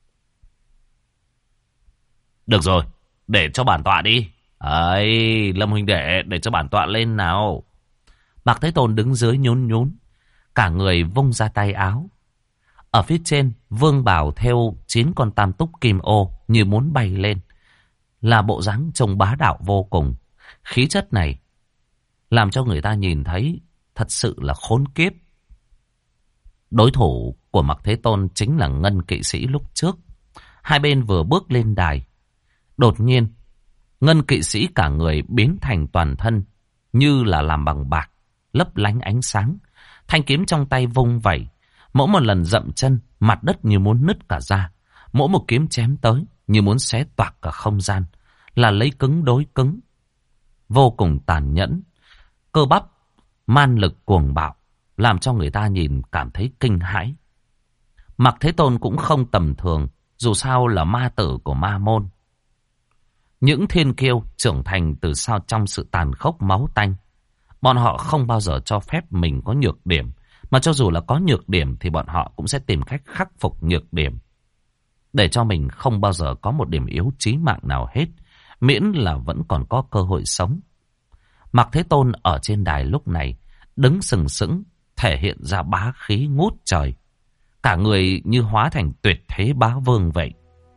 Được rồi, để cho bản tọa đi. Ấy, Lâm huynh đệ, để cho bản tọa lên nào. Mạc Thế Tôn đứng dưới nhún nhún, cả người vung ra tay áo. Ở phía trên, vương bào thêu 9 con tam túc kim ô như muốn bay lên, là bộ dáng trông bá đạo vô cùng. Khí chất này làm cho người ta nhìn thấy thật sự là khốn kiếp. Đối thủ của Mạc Thế Tôn chính là Ngân kỵ sĩ lúc trước. Hai bên vừa bước lên đài, đột nhiên Ngân kỵ sĩ cả người biến thành toàn thân như là làm bằng bạc, lấp lánh ánh sáng. Thanh kiếm trong tay vung vẩy, mỗi một lần dậm chân, mặt đất như muốn nứt cả ra. Mỗi một kiếm chém tới như muốn xé toạc cả không gian, là lấy cứng đối cứng, vô cùng tàn nhẫn. Cơ bắp, man lực cuồng bạo, làm cho người ta nhìn cảm thấy kinh hãi. Mạc Thế Tôn cũng không tầm thường, dù sao là ma tử của ma môn. Những thiên kiêu trưởng thành từ sau trong sự tàn khốc máu tanh. Bọn họ không bao giờ cho phép mình có nhược điểm, mà cho dù là có nhược điểm thì bọn họ cũng sẽ tìm cách khắc phục nhược điểm. để cho mình không bao giờ có một điểm yếu chí mạng nào hết, miễn là vẫn còn có cơ hội sống. Mạc Thế Tôn ở trên đài lúc này đứng sừng sững, thể hiện ra bá khí ngút trời. Cả người như hóa thành tuyệt thế bá vương vậy.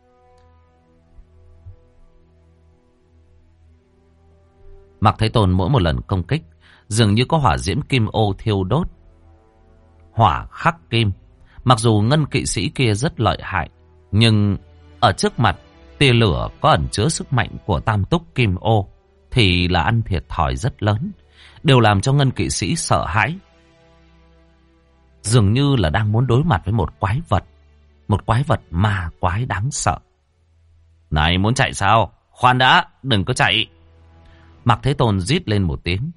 Mạc Thế Tôn mỗi một lần công kích dường như có hỏa diễm kim ô thiêu đốt. Hỏa khắc kim. Mặc dù ngân kỵ sĩ kia rất lợi hại, nhưng ở trước mặt tia lửa có ẩn chứa sức mạnh của tam túc kim ô thì là ăn thiệt thòi rất lớn, đều làm cho ngân kỵ sĩ sợ hãi. Dường như là đang muốn đối mặt với một quái vật ma quái đáng sợ. Này, muốn chạy sao? Khoan đã, đừng có chạy. Mạc Thế Tôn rít lên một tiếng.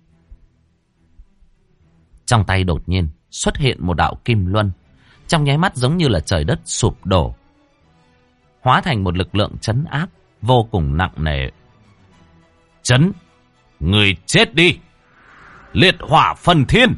Trong tay đột nhiên xuất hiện một đạo kim luân, trong nháy mắt giống như là trời đất sụp đổ, hóa thành một lực lượng trấn áp vô cùng nặng nề. Trấn, người chết đi! Liệt hỏa phần thiên!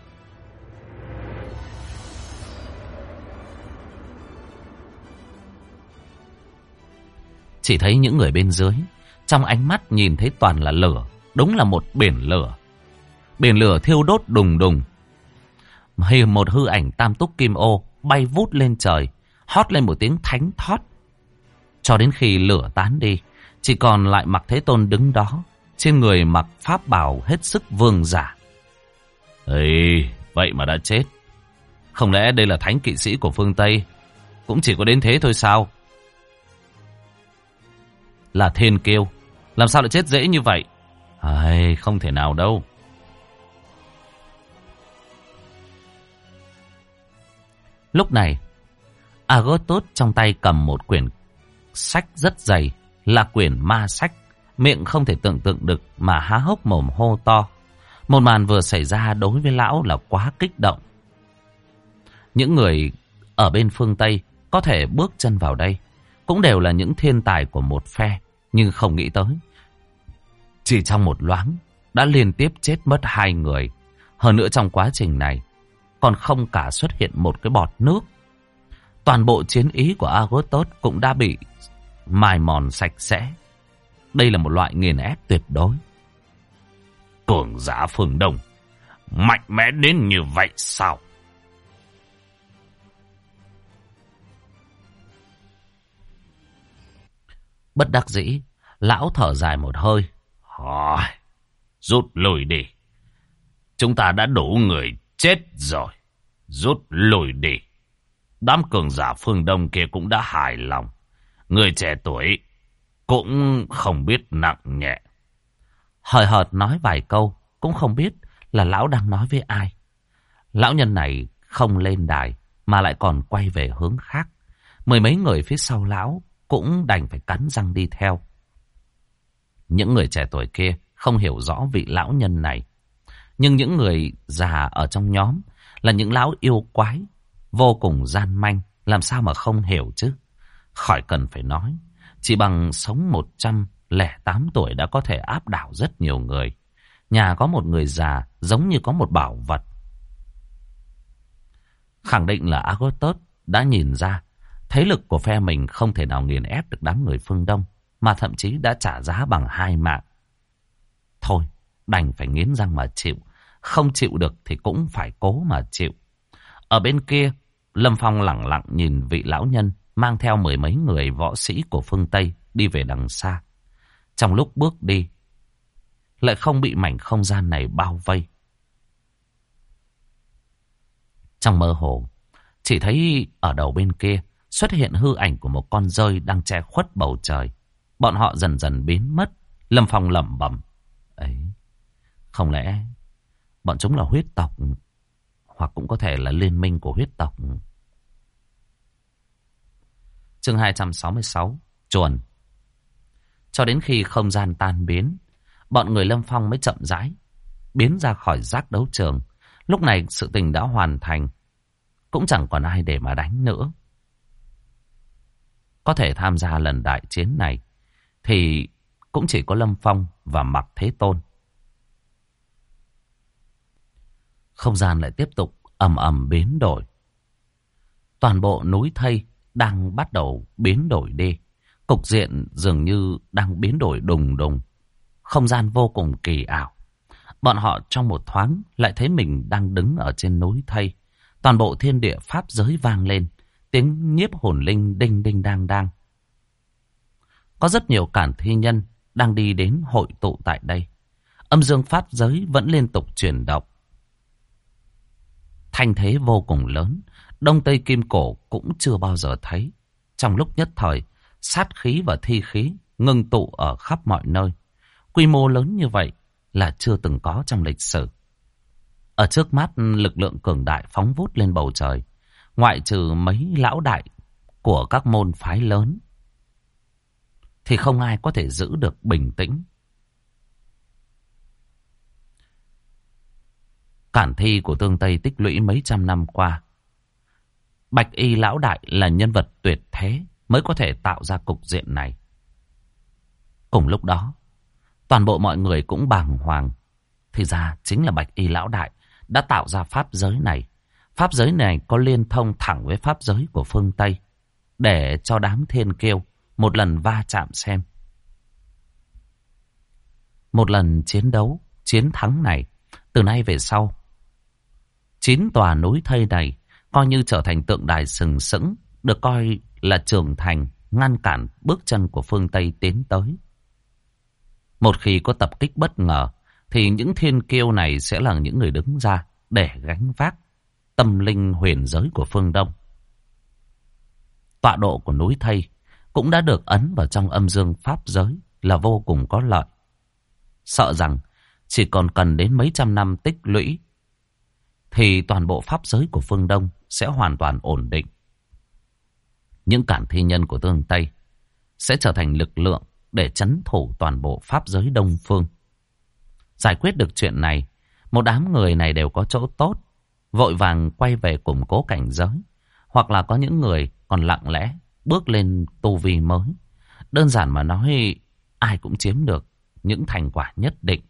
Chỉ thấy những người bên dưới, trong ánh mắt nhìn thấy toàn là lửa, đúng là một biển lửa. Biển lửa thiêu đốt đùng đùng. Một hư ảnh tam túc kim ô bay vút lên trời, hót lên một tiếng thánh thót. Cho đến khi lửa tán đi, chỉ còn lại Mạc Thế Tôn đứng đó, trên người mặc pháp bào hết sức vương giả. Ê, vậy mà đã chết. Không lẽ đây là thánh kỵ sĩ của phương Tây? Cũng chỉ có đến thế thôi sao? Là thiên kiêu, làm sao lại chết dễ như vậy? Ai, không thể nào đâu. Lúc này, Agotos trong tay cầm một quyển sách rất dày, là quyển ma sách, miệng không thể tưởng tượng được mà há hốc mồm hô to. Một màn vừa xảy ra đối với lão là quá kích động. Những người ở bên phương Tây có thể bước chân vào đây cũng đều là những thiên tài của một phe, nhưng không nghĩ tới chỉ trong một loáng đã liên tiếp chết mất 2 người. Hơn nữa trong quá trình này còn không cả xuất hiện một cái bọt nước. Toàn bộ chiến ý của Agotos cũng đã bị mài mòn sạch sẽ. Đây là một loại nghiền ép tuyệt đối. Cường giả phương Đông mạnh mẽ đến như vậy sao? Bất đắc dĩ, lão thở dài một hơi. Rút lui đi. Chúng ta đã đủ người chết rồi. Rút lui đi. Đám cường giả phương Đông kia cũng đã hài lòng. Người trẻ tuổi cũng không biết nặng nhẹ. Hời hợt nói vài câu, cũng không biết là lão đang nói với ai. Lão nhân này không lên đài mà lại còn quay về hướng khác. Mười mấy người phía sau lão cũng đành phải cắn răng đi theo. Những người trẻ tuổi kia không hiểu rõ vị lão nhân này, nhưng những người già ở trong nhóm là những lão yêu quái, vô cùng gian manh, làm sao mà không hiểu chứ. Khỏi cần phải nói, chỉ bằng sống 108 tuổi đã có thể áp đảo rất nhiều người. Nhà có một người già giống như có một bảo vật. Khẳng định là Agotos đã nhìn ra thế lực của phe mình không thể nào nghiền ép được đám người phương Đông, mà thậm chí đã trả giá bằng 2 mạng. Thôi, đành phải nghiến răng mà chịu. Không chịu được thì cũng phải cố mà chịu. Ở bên kia, Lâm Phong lẳng lặng nhìn vị lão nhân mang theo 10 mấy người võ sĩ của phương Tây đi về đằng xa. Trong lúc bước đi, lại không bị mảnh không gian này bao vây. Trong mơ hồ, chỉ thấy ở đầu bên kia xuất hiện hư ảnh của một con dơi đang che khuất bầu trời. Bọn họ dần dần biến mất. Lâm Phong lẩm bẩm. Ấy, không lẽ bọn chúng là huyết tộc, hoặc cũng có thể là liên minh của huyết tộc. Chương 266, chuồn. Cho đến khi không gian tan biến, bọn người Lâm Phong mới chậm rãi biến ra khỏi giác đấu trường. Lúc này sự tình đã hoàn thành, cũng chẳng còn ai để mà đánh nữa. Có thể tham gia lần đại chiến này thì cũng chỉ có Lâm Phong và Mạc Thế Tôn. Không gian lại tiếp tục ầm ầm biến đổi. Toàn bộ núi thây đang bắt đầu biến đổi đi. Cục diện dường như đang biến đổi đùng đùng. Không gian vô cùng kỳ ảo. Bọn họ trong một thoáng lại thấy mình đang đứng ở trên núi thây. Toàn bộ thiên địa pháp giới vang lên. Tiếng nhiếp hồn linh đinh đinh đang đang. Có rất nhiều cản thi nhân đang đi đến hội tụ tại đây. Âm dương pháp giới vẫn liên tục chuyển động. Thanh thế vô cùng lớn. Đông Tây Kim Cổ cũng chưa bao giờ thấy. Trong lúc nhất thời, sát khí và thi khí ngưng tụ ở khắp mọi nơi. Quy mô lớn như vậy là chưa từng có trong lịch sử. Ở trước mắt lực lượng cường đại phóng vút lên bầu trời. Ngoại trừ mấy lão đại của các môn phái lớn thì không ai có thể giữ được bình tĩnh. Cản thi của Tương Tây tích lũy mấy trăm năm qua. Bạch y lão đại là nhân vật tuyệt thế mới có thể tạo ra cục diện này. Cùng lúc đó, toàn bộ mọi người cũng bàng hoàng. Thì ra chính là Bạch y lão đại đã tạo ra pháp giới này. Pháp giới này có liên thông thẳng với pháp giới của phương Tây. Để cho đám thiên kiêu một lần va chạm xem. Một lần chiến đấu, chiến thắng này, từ nay về sau, 9 tòa núi thây này coi như trở thành tượng đài sừng sững, được coi là trưởng thành, ngăn cản bước chân của phương Tây tiến tới. Một khi có tập kích bất ngờ, thì những thiên kiêu này sẽ là những người đứng ra để gánh vác tâm linh huyền giới của phương Đông. Tọa độ của núi thây cũng đã được ấn vào trong âm dương pháp giới là vô cùng có lợi. Sợ rằng chỉ còn cần đến mấy trăm năm tích lũy thì toàn bộ pháp giới của phương Đông sẽ hoàn toàn ổn định. Những cản thi nhân của Tương Tây sẽ trở thành lực lượng để trấn thủ toàn bộ pháp giới Đông Phương. Giải quyết được chuyện này, một đám người này đều có chỗ tốt, vội vàng quay về củng cố cảnh giới, hoặc là có những người còn lặng lẽ bước lên tu vi mới. Đơn giản mà nói, ai cũng chiếm được những thành quả nhất định.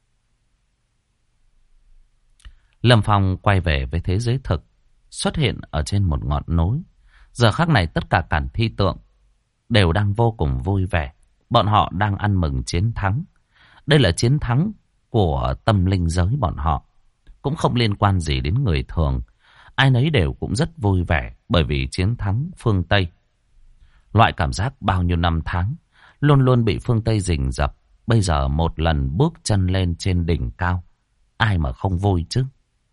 Lâm Phong quay về với thế giới thực, xuất hiện ở trên một ngọn núi. Giờ khắc này tất cả cản thi tượng đều đang vô cùng vui vẻ. Bọn họ đang ăn mừng chiến thắng. Đây là chiến thắng của tâm linh giới bọn họ. Cũng không liên quan gì đến người thường. Ai nấy đều cũng rất vui vẻ bởi vì chiến thắng phương Tây. Loại cảm giác bao nhiêu năm tháng luôn luôn bị phương Tây rình rập, bây giờ một lần bước chân lên trên đỉnh cao, ai mà không vui chứ.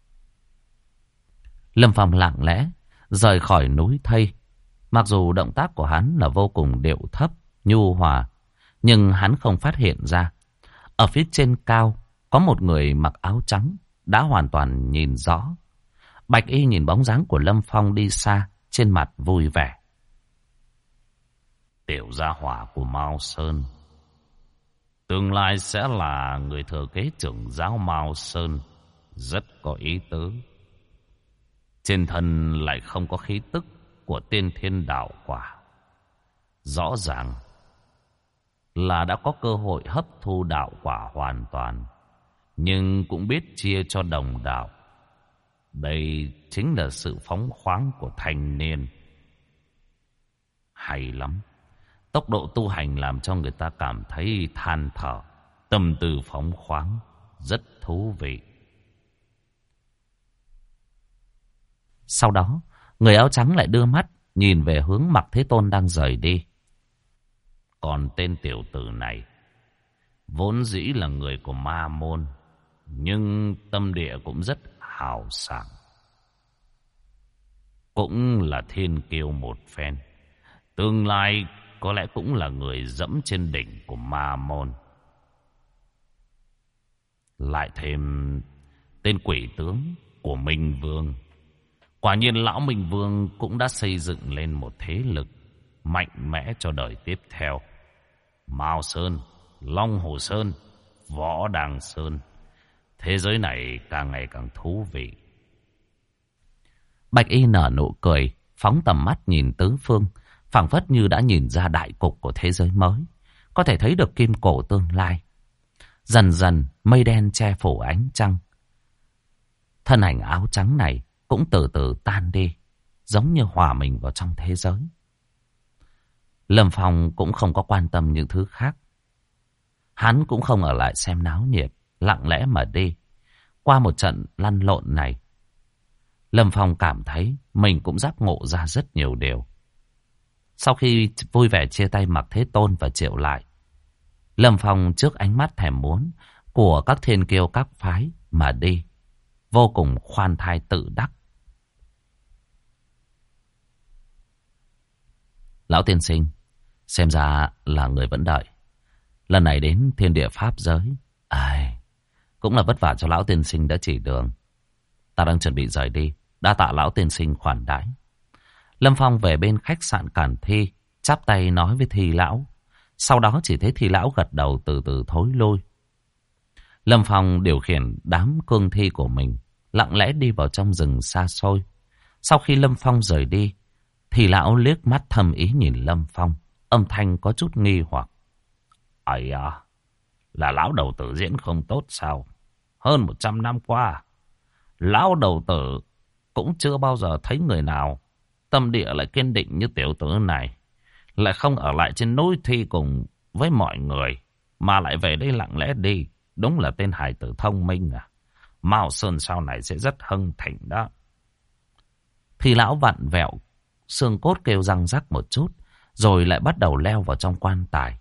Lâm Phong lặng lẽ rời khỏi núi thây. Mặc dù động tác của hắn là vô cùng điệu thấp, nhu hòa, nhưng hắn không phát hiện ra. Ở phía trên cao có một người mặc áo trắng đã hoàn toàn nhìn rõ. Bạch y nhìn bóng dáng của Lâm Phong đi xa, trên mặt vui vẻ. Tiểu gia hỏa của Mao Sơn, tương lai sẽ là người thừa kế trưởng giáo Mao Sơn, rất có ý tứ. Trên thân lại không có khí tức của tiên thiên đạo quả. Rõ ràng là đã có cơ hội hấp thu đạo quả hoàn toàn, nhưng cũng biết chia cho đồng đạo. Đây chính là sự phóng khoáng của thanh niên. Hay lắm. Tốc độ tu hành làm cho người ta cảm thấy than thở. Tâm tư phóng khoáng, rất thú vị. Sau đó, người áo trắng lại đưa mắt nhìn về hướng Mạc Thế Tôn đang rời đi. Còn tên tiểu tử này, vốn dĩ là người của ma môn, nhưng tâm địa cũng rất hào sảng. Cũng là thiên kiêu một phen. Tương lai có lẽ cũng là người dẫm trên đỉnh của ma môn. Lại thêm tên quỷ tướng của Minh Vương. Quả nhiên lão Minh Vương cũng đã xây dựng lên một thế lực mạnh mẽ cho đời tiếp theo. Mao Sơn, Long Hồ Sơn, Võ Đàng Sơn. Thế giới này càng ngày càng thú vị. Bạch y nở nụ cười, phóng tầm mắt nhìn tứ phương, phảng phất như đã nhìn ra đại cục của thế giới mới, có thể thấy được kim cổ tương lai. Dần dần mây đen che phủ ánh trăng. Thân ảnh áo trắng này cũng từ từ tan đi, giống như hòa mình vào trong thế giới. Lâm Phong cũng không có quan tâm những thứ khác. Hắn cũng không ở lại xem náo nhiệt, lặng lẽ mà đi. Qua một trận lăn lộn này, Lâm Phong cảm thấy mình cũng giác ngộ ra rất nhiều điều. Sau khi vui vẻ chia tay Mạc Thế Tôn và Triệu Lại, Lâm Phong trước ánh mắt thèm muốn của các thiên kiêu các phái mà đi, vô cùng khoan thai tự đắc. Lão tiên sinh, xem ra là người vẫn đợi. Lần này đến thiên địa pháp giới, cũng là vất vả cho lão tiên sinh đã chỉ đường. Ta đang chuẩn bị rời đi, đa tạ lão tiên sinh khoản đãi. Lâm Phong về bên khách sạn Cản Thi, chắp tay nói với Thi lão. Sau đó chỉ thấy Thi lão gật đầu từ từ thối lui. Lâm Phong điều khiển đám cương thi của mình, lặng lẽ đi vào trong rừng xa xôi. Sau khi Lâm Phong rời đi, Thi lão liếc mắt thầm ý nhìn Lâm Phong, âm thanh có chút nghi hoặc. Ây à, là lão đầu tử diễn không tốt sao? Hơn 100 năm qua, lão đầu tử cũng chưa bao giờ thấy người nào tâm địa lại kiên định như tiểu tử này. Lại không ở lại trên núi thi cùng với mọi người, mà lại về đây lặng lẽ đi. Đúng là tên hài tử thông minh à. Mao Sơn sau này sẽ rất hưng thịnh đó. Thì lão vặn vẹo xương cốt kêu răng rắc một chút, rồi lại bắt đầu leo vào trong quan tài.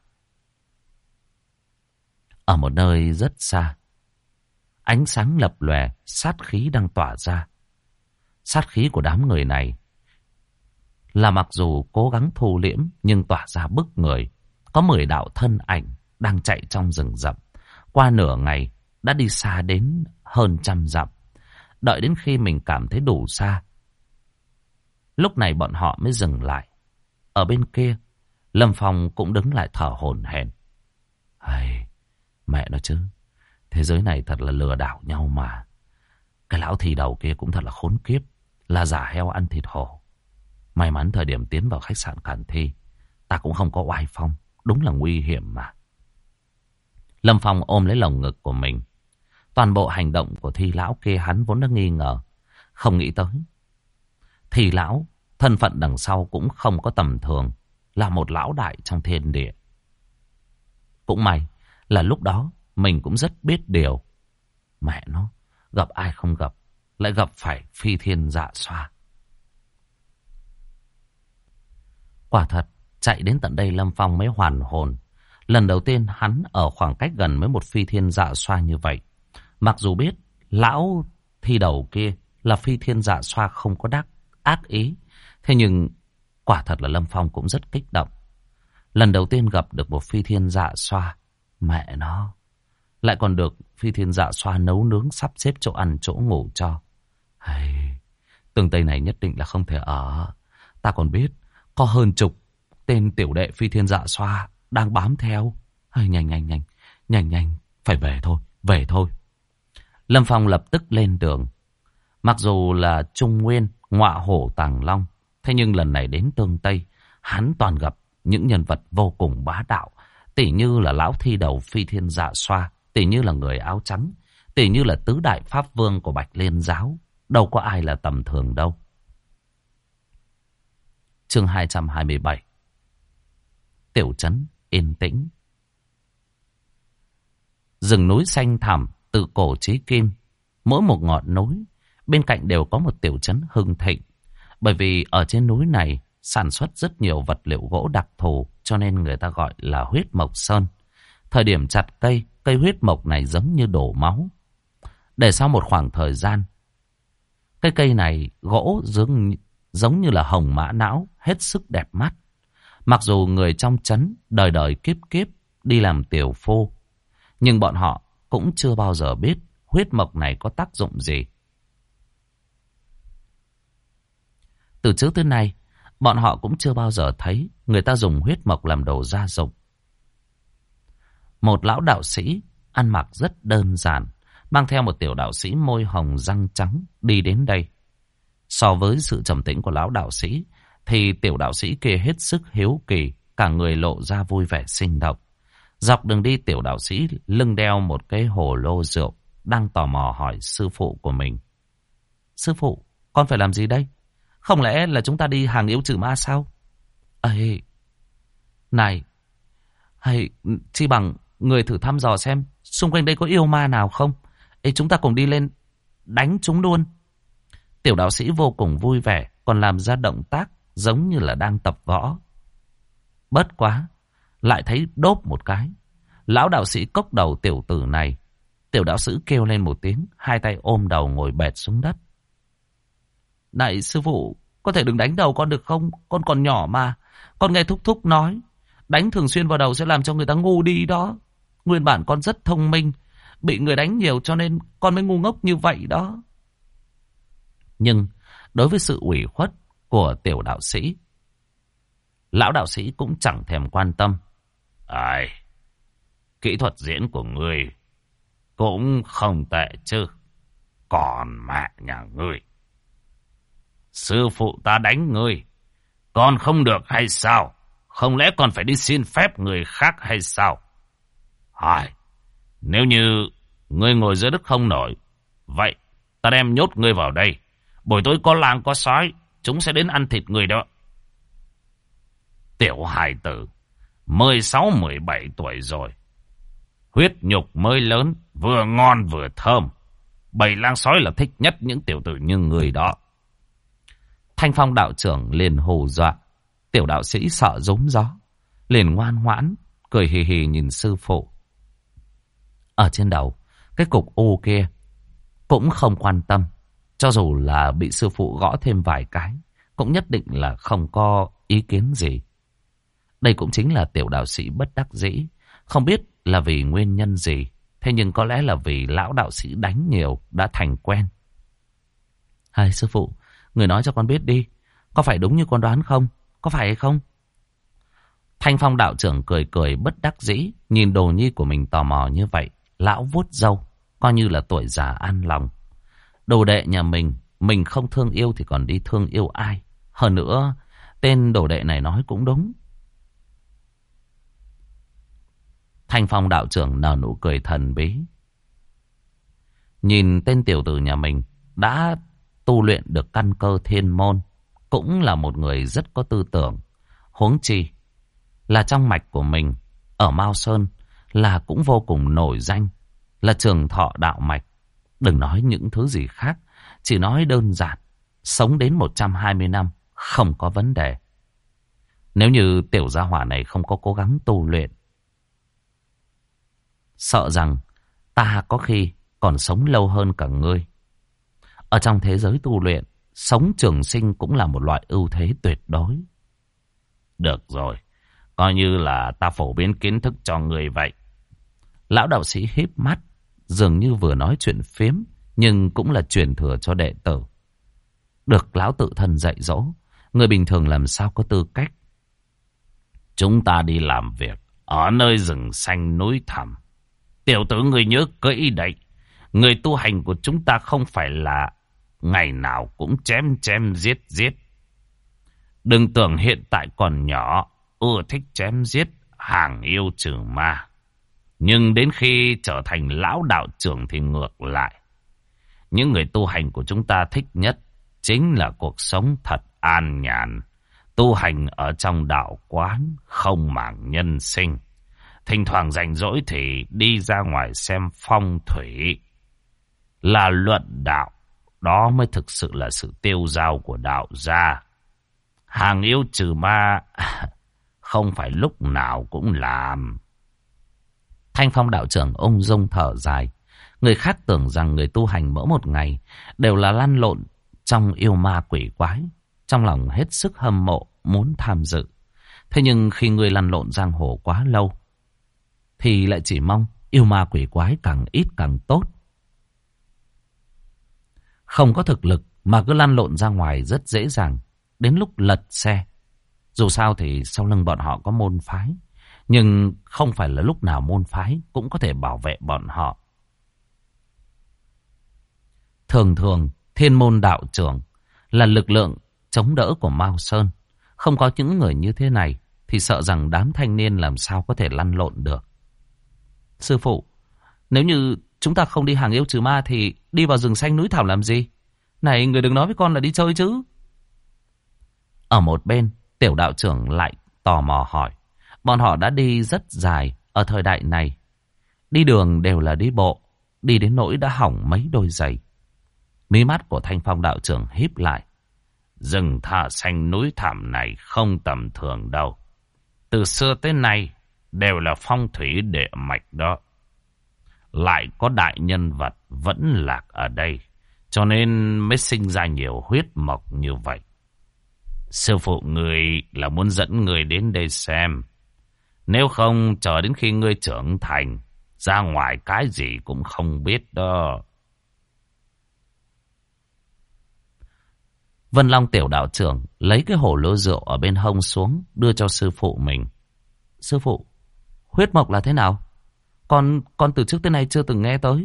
Ở một nơi rất xa, ánh sáng lập lòe, sát khí đang tỏa ra. Sát khí của đám người này là mặc dù cố gắng thu liễm nhưng tỏa ra bức người. Có 10 đạo thân ảnh đang chạy trong rừng rậm. Qua nửa ngày đã đi xa đến hơn 100 dặm. Đợi đến khi mình cảm thấy đủ xa, lúc này bọn họ mới dừng lại. Ở bên kia, Lâm Phong cũng đứng lại thở hổn hển. Mẹ nó chứ, thế giới này thật là lừa đảo nhau mà. Cái lão thi đầu kia cũng thật là khốn kiếp, là giả heo ăn thịt hổ. May mắn thời điểm tiến vào khách sạn Cản Thi, ta cũng không có oai phong, đúng là nguy hiểm mà. Lâm Phong ôm lấy lồng ngực của mình. Toàn bộ hành động của Thi lão kia hắn vốn đã nghi ngờ, không nghĩ tới. Thi lão, thân phận đằng sau cũng không có tầm thường, là một lão đại trong thiên địa. Cũng may là lúc đó mình cũng rất biết điều. Mẹ nó, gặp ai không gặp, lại gặp phải phi thiên dạ xoa. Quả thật, chạy đến tận đây Lâm Phong mới hoàn hồn. Lần đầu tiên hắn ở khoảng cách gần với một phi thiên dạ xoa như vậy. Mặc dù biết lão thi đầu kia là phi thiên dạ xoa không có ác ý, thế nhưng quả thật là Lâm Phong cũng rất kích động. Lần đầu tiên gặp được một phi thiên dạ xoa, mẹ nó, lại còn được phi thiên dạ xoa nấu nướng sắp xếp chỗ ăn chỗ ngủ cho. Tường Tây này nhất định là không thể ở. Ta còn biết có hơn chục tên tiểu đệ phi thiên dạ xoa đang bám theo. Nhanh, phải về thôi. Lâm Phong lập tức lên đường. Mặc dù là Trung Nguyên, Ngọa Hổ, Tàng Long, thế nhưng lần này đến Tương Tây, hắn toàn gặp những nhân vật vô cùng bá đạo. Tỉ như là lão thi đầu phi thiên dạ xoa, tỉ như là người áo trắng, tỉ như là tứ đại pháp vương của Bạch Liên giáo. Đâu có ai là tầm thường đâu. Chương 227. Tiểu trấn yên tĩnh. Rừng núi xanh thẳm từ cổ chí kim, mỗi một ngọn núi bên cạnh đều có một tiểu trấn hưng thịnh. Bởi vì ở trên núi này sản xuất rất nhiều vật liệu gỗ đặc thù, cho nên người ta gọi là huyết mộc sơn. Thời điểm chặt cây huyết mộc này giống như đổ máu. Để sau một khoảng thời gian, cây này gỗ giống như là hồng mã não, hết sức đẹp mắt. Mặc dù người trong trấn đời đời kiếp kiếp đi làm tiểu phu, nhưng bọn họ cũng chưa bao giờ biết huyết mộc này có tác dụng gì. Từ trước tới nay, bọn họ cũng chưa bao giờ thấy người ta dùng huyết mộc làm đồ gia dụng. Một lão đạo sĩ ăn mặc rất đơn giản, mang theo một tiểu đạo sĩ môi hồng răng trắng đi đến đây. So với sự trầm tĩnh của lão đạo sĩ, thì tiểu đạo sĩ kia hết sức hiếu kỳ, cả người lộ ra vui vẻ sinh động. Dọc đường đi, tiểu đạo sĩ lưng đeo một cái hồ lô rượu, đang tò mò hỏi sư phụ của mình. Sư phụ, con phải làm gì đây? Không lẽ là chúng ta đi hàng yêu trừ ma sao? Này, hay chi bằng người thử thăm dò xem xung quanh đây có yêu ma nào không? Ê, chúng ta cùng đi lên đánh chúng luôn. Tiểu đạo sĩ vô cùng vui vẻ, còn làm ra động tác giống như là đang tập võ. Bất quá, lại thấy đốp một cái. Lão đạo sĩ cốc đầu tiểu tử này. Tiểu đạo sĩ kêu lên một tiếng, hai tay ôm đầu ngồi bệt xuống đất. Này sư phụ, có thể đừng đánh đầu con được không? Con còn nhỏ mà. Con nghe thúc thúc nói, đánh thường xuyên vào đầu sẽ làm cho người ta ngu đi đó. Nguyên bản con rất thông minh, bị người đánh nhiều cho nên con mới ngu ngốc như vậy đó. Nhưng đối với sự ủy khuất của tiểu đạo sĩ, lão đạo sĩ cũng chẳng thèm quan tâm. Ai, kỹ thuật diễn của ngươi cũng không tệ chứ. Còn mẹ nhà ngươi, sư phụ ta đánh ngươi, con không được hay sao? Không lẽ còn phải đi xin phép người khác hay sao? Ai, nếu như ngươi ngồi dưới đất không nổi, vậy ta đem nhốt ngươi vào đây. Buổi tối có làng có sói, chúng sẽ đến ăn thịt người đó. Tiểu hài tử 16-17 tuổi rồi, huyết nhục mới lớn, vừa ngon vừa thơm. Bầy lang sói là thích nhất những tiểu tử như người đó. Thanh Phong đạo trưởng liền hù dọa. Tiểu đạo sĩ sợ rúm gió, liền ngoan ngoãn cười hì hì nhìn sư phụ. Ở trên đầu, cái cục u kia cũng không quan tâm. Cho dù là bị sư phụ gõ thêm vài cái, cũng nhất định là không có ý kiến gì. Đây cũng chính là tiểu đạo sĩ bất đắc dĩ. Không biết là vì nguyên nhân gì, thế nhưng có lẽ là vì lão đạo sĩ đánh nhiều đã thành quen. Hai sư phụ, người nói cho con biết đi, có phải đúng như con đoán không? Có phải hay không? Thanh Phong đạo trưởng cười cười bất đắc dĩ, nhìn đồ nhi của mình tò mò như vậy. Lão vuốt râu, coi như là tuổi già an lòng. Đồ đệ nhà mình không thương yêu thì còn đi thương yêu ai? Hơn nữa, tên đồ đệ này nói cũng đúng. Thanh Phong đạo trưởng nở nụ cười thần bí. Nhìn tên tiểu tử nhà mình đã tu luyện được căn cơ thiên môn, cũng là một người rất có tư tưởng. Huống chi là trong mạch của mình ở Mao Sơn là cũng vô cùng nổi danh, là trường thọ đạo mạch. Đừng nói những thứ gì khác, chỉ nói đơn giản, sống đến 120 năm không có vấn đề. Nếu như tiểu gia hỏa này không có cố gắng tu luyện, sợ rằng ta có khi còn sống lâu hơn cả ngươi. Ở trong thế giới tu luyện, sống trường sinh cũng là một loại ưu thế tuyệt đối. Được rồi, coi như là ta phổ biến kiến thức cho người vậy. Lão đạo sĩ híp mắt, dường như vừa nói chuyện phiếm, nhưng cũng là truyền thừa cho đệ tử. Được lão tự thân dạy dỗ, người bình thường làm sao có tư cách. Chúng ta đi làm việc ở nơi rừng xanh núi thẳm. Tiểu tử người nhớ kỹ đấy, người tu hành của chúng ta không phải là ngày nào cũng chém giết. Đừng tưởng hiện tại còn nhỏ, ưa thích chém giết, hàng yêu trừ ma. Nhưng đến khi trở thành lão đạo trưởng thì ngược lại. Những người tu hành của chúng ta thích nhất chính là cuộc sống thật an nhàn. Tu hành ở trong đạo quán, không màng nhân sinh. Thỉnh thoảng rảnh rỗi thì đi ra ngoài xem phong thủy. Là luận đạo, đó mới thực sự là sự tiêu dao của đạo gia. Hàng yêu trừ ma không phải lúc nào cũng làm. Thanh Phong đạo trưởng ung dung thở dài. Người khác tưởng rằng người tu hành mỗi một ngày đều là lăn lộn trong yêu ma quỷ quái, trong lòng hết sức hâm mộ, muốn tham dự. Thế nhưng khi người lăn lộn giang hồ quá lâu, thì lại chỉ mong yêu ma quỷ quái càng ít càng tốt. Không có thực lực mà cứ lăn lộn ra ngoài rất dễ dàng, đến lúc lật xe. Dù sao thì sau lưng bọn họ có môn phái, nhưng không phải là lúc nào môn phái cũng có thể bảo vệ bọn họ. Thường thường thiên môn đạo trưởng là lực lượng chống đỡ của Mao Sơn. Không có những người như thế này thì sợ rằng đám thanh niên làm sao có thể lăn lộn được. Sư phụ, nếu như chúng ta không đi hàng yêu trừ ma thì đi vào rừng xanh núi thẳm làm gì? Này, người đừng nói với con là đi chơi chứ. Ở một bên, tiểu đạo trưởng lại tò mò hỏi. Bọn họ đã đi rất dài ở thời đại này. Đi đường đều là đi bộ, đi đến nỗi đã hỏng mấy đôi giày. Mí mắt của Thanh Phong đạo trưởng híp lại. Rừng thả xanh núi thẳm này không tầm thường đâu. Từ xưa tới nay đều là phong thủy địa mạch đó. Lại có đại nhân vật vẫn lạc ở đây, cho nên mới sinh ra nhiều huyết mộc như vậy. Sư phụ người là muốn dẫn người đến đây xem. Nếu không chờ đến khi ngươi trưởng thành, ra ngoài cái gì cũng không biết đó. Vân Long tiểu đạo trưởng lấy cái hổ lô rượu ở bên hông xuống, đưa cho sư phụ mình. Sư phụ, huyết mộc là thế nào? Con từ trước tới nay chưa từng nghe tới.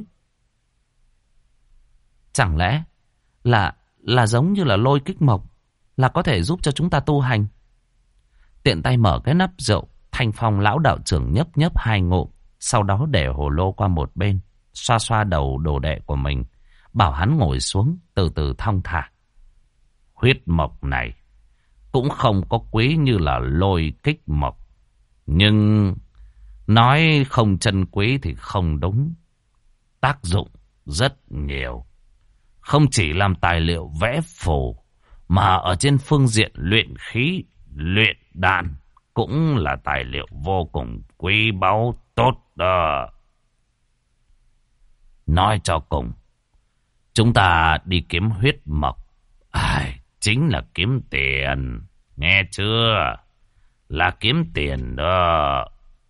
Chẳng lẽ là giống như là lôi kích mộc, là có thể giúp cho chúng ta tu hành? Tiện tay mở cái nắp rượu, Thanh Phong lão đạo trưởng nhấp nhấp 2 ngụm, sau đó để hồ lô qua một bên, xoa xoa đầu đồ đệ của mình, bảo hắn ngồi xuống từ từ thong thả. Huyết mộc này cũng không có quý như là lôi kích mộc, nhưng nói không chân quý thì không đúng. Tác dụng rất nhiều, không chỉ làm tài liệu vẽ phù, mà ở trên phương diện luyện khí, luyện đan cũng là tài liệu vô cùng quý báu tốt đó. Nói cho cùng, chúng ta đi kiếm huyết mộc, chính là kiếm tiền, nghe chưa? Là kiếm tiền đó.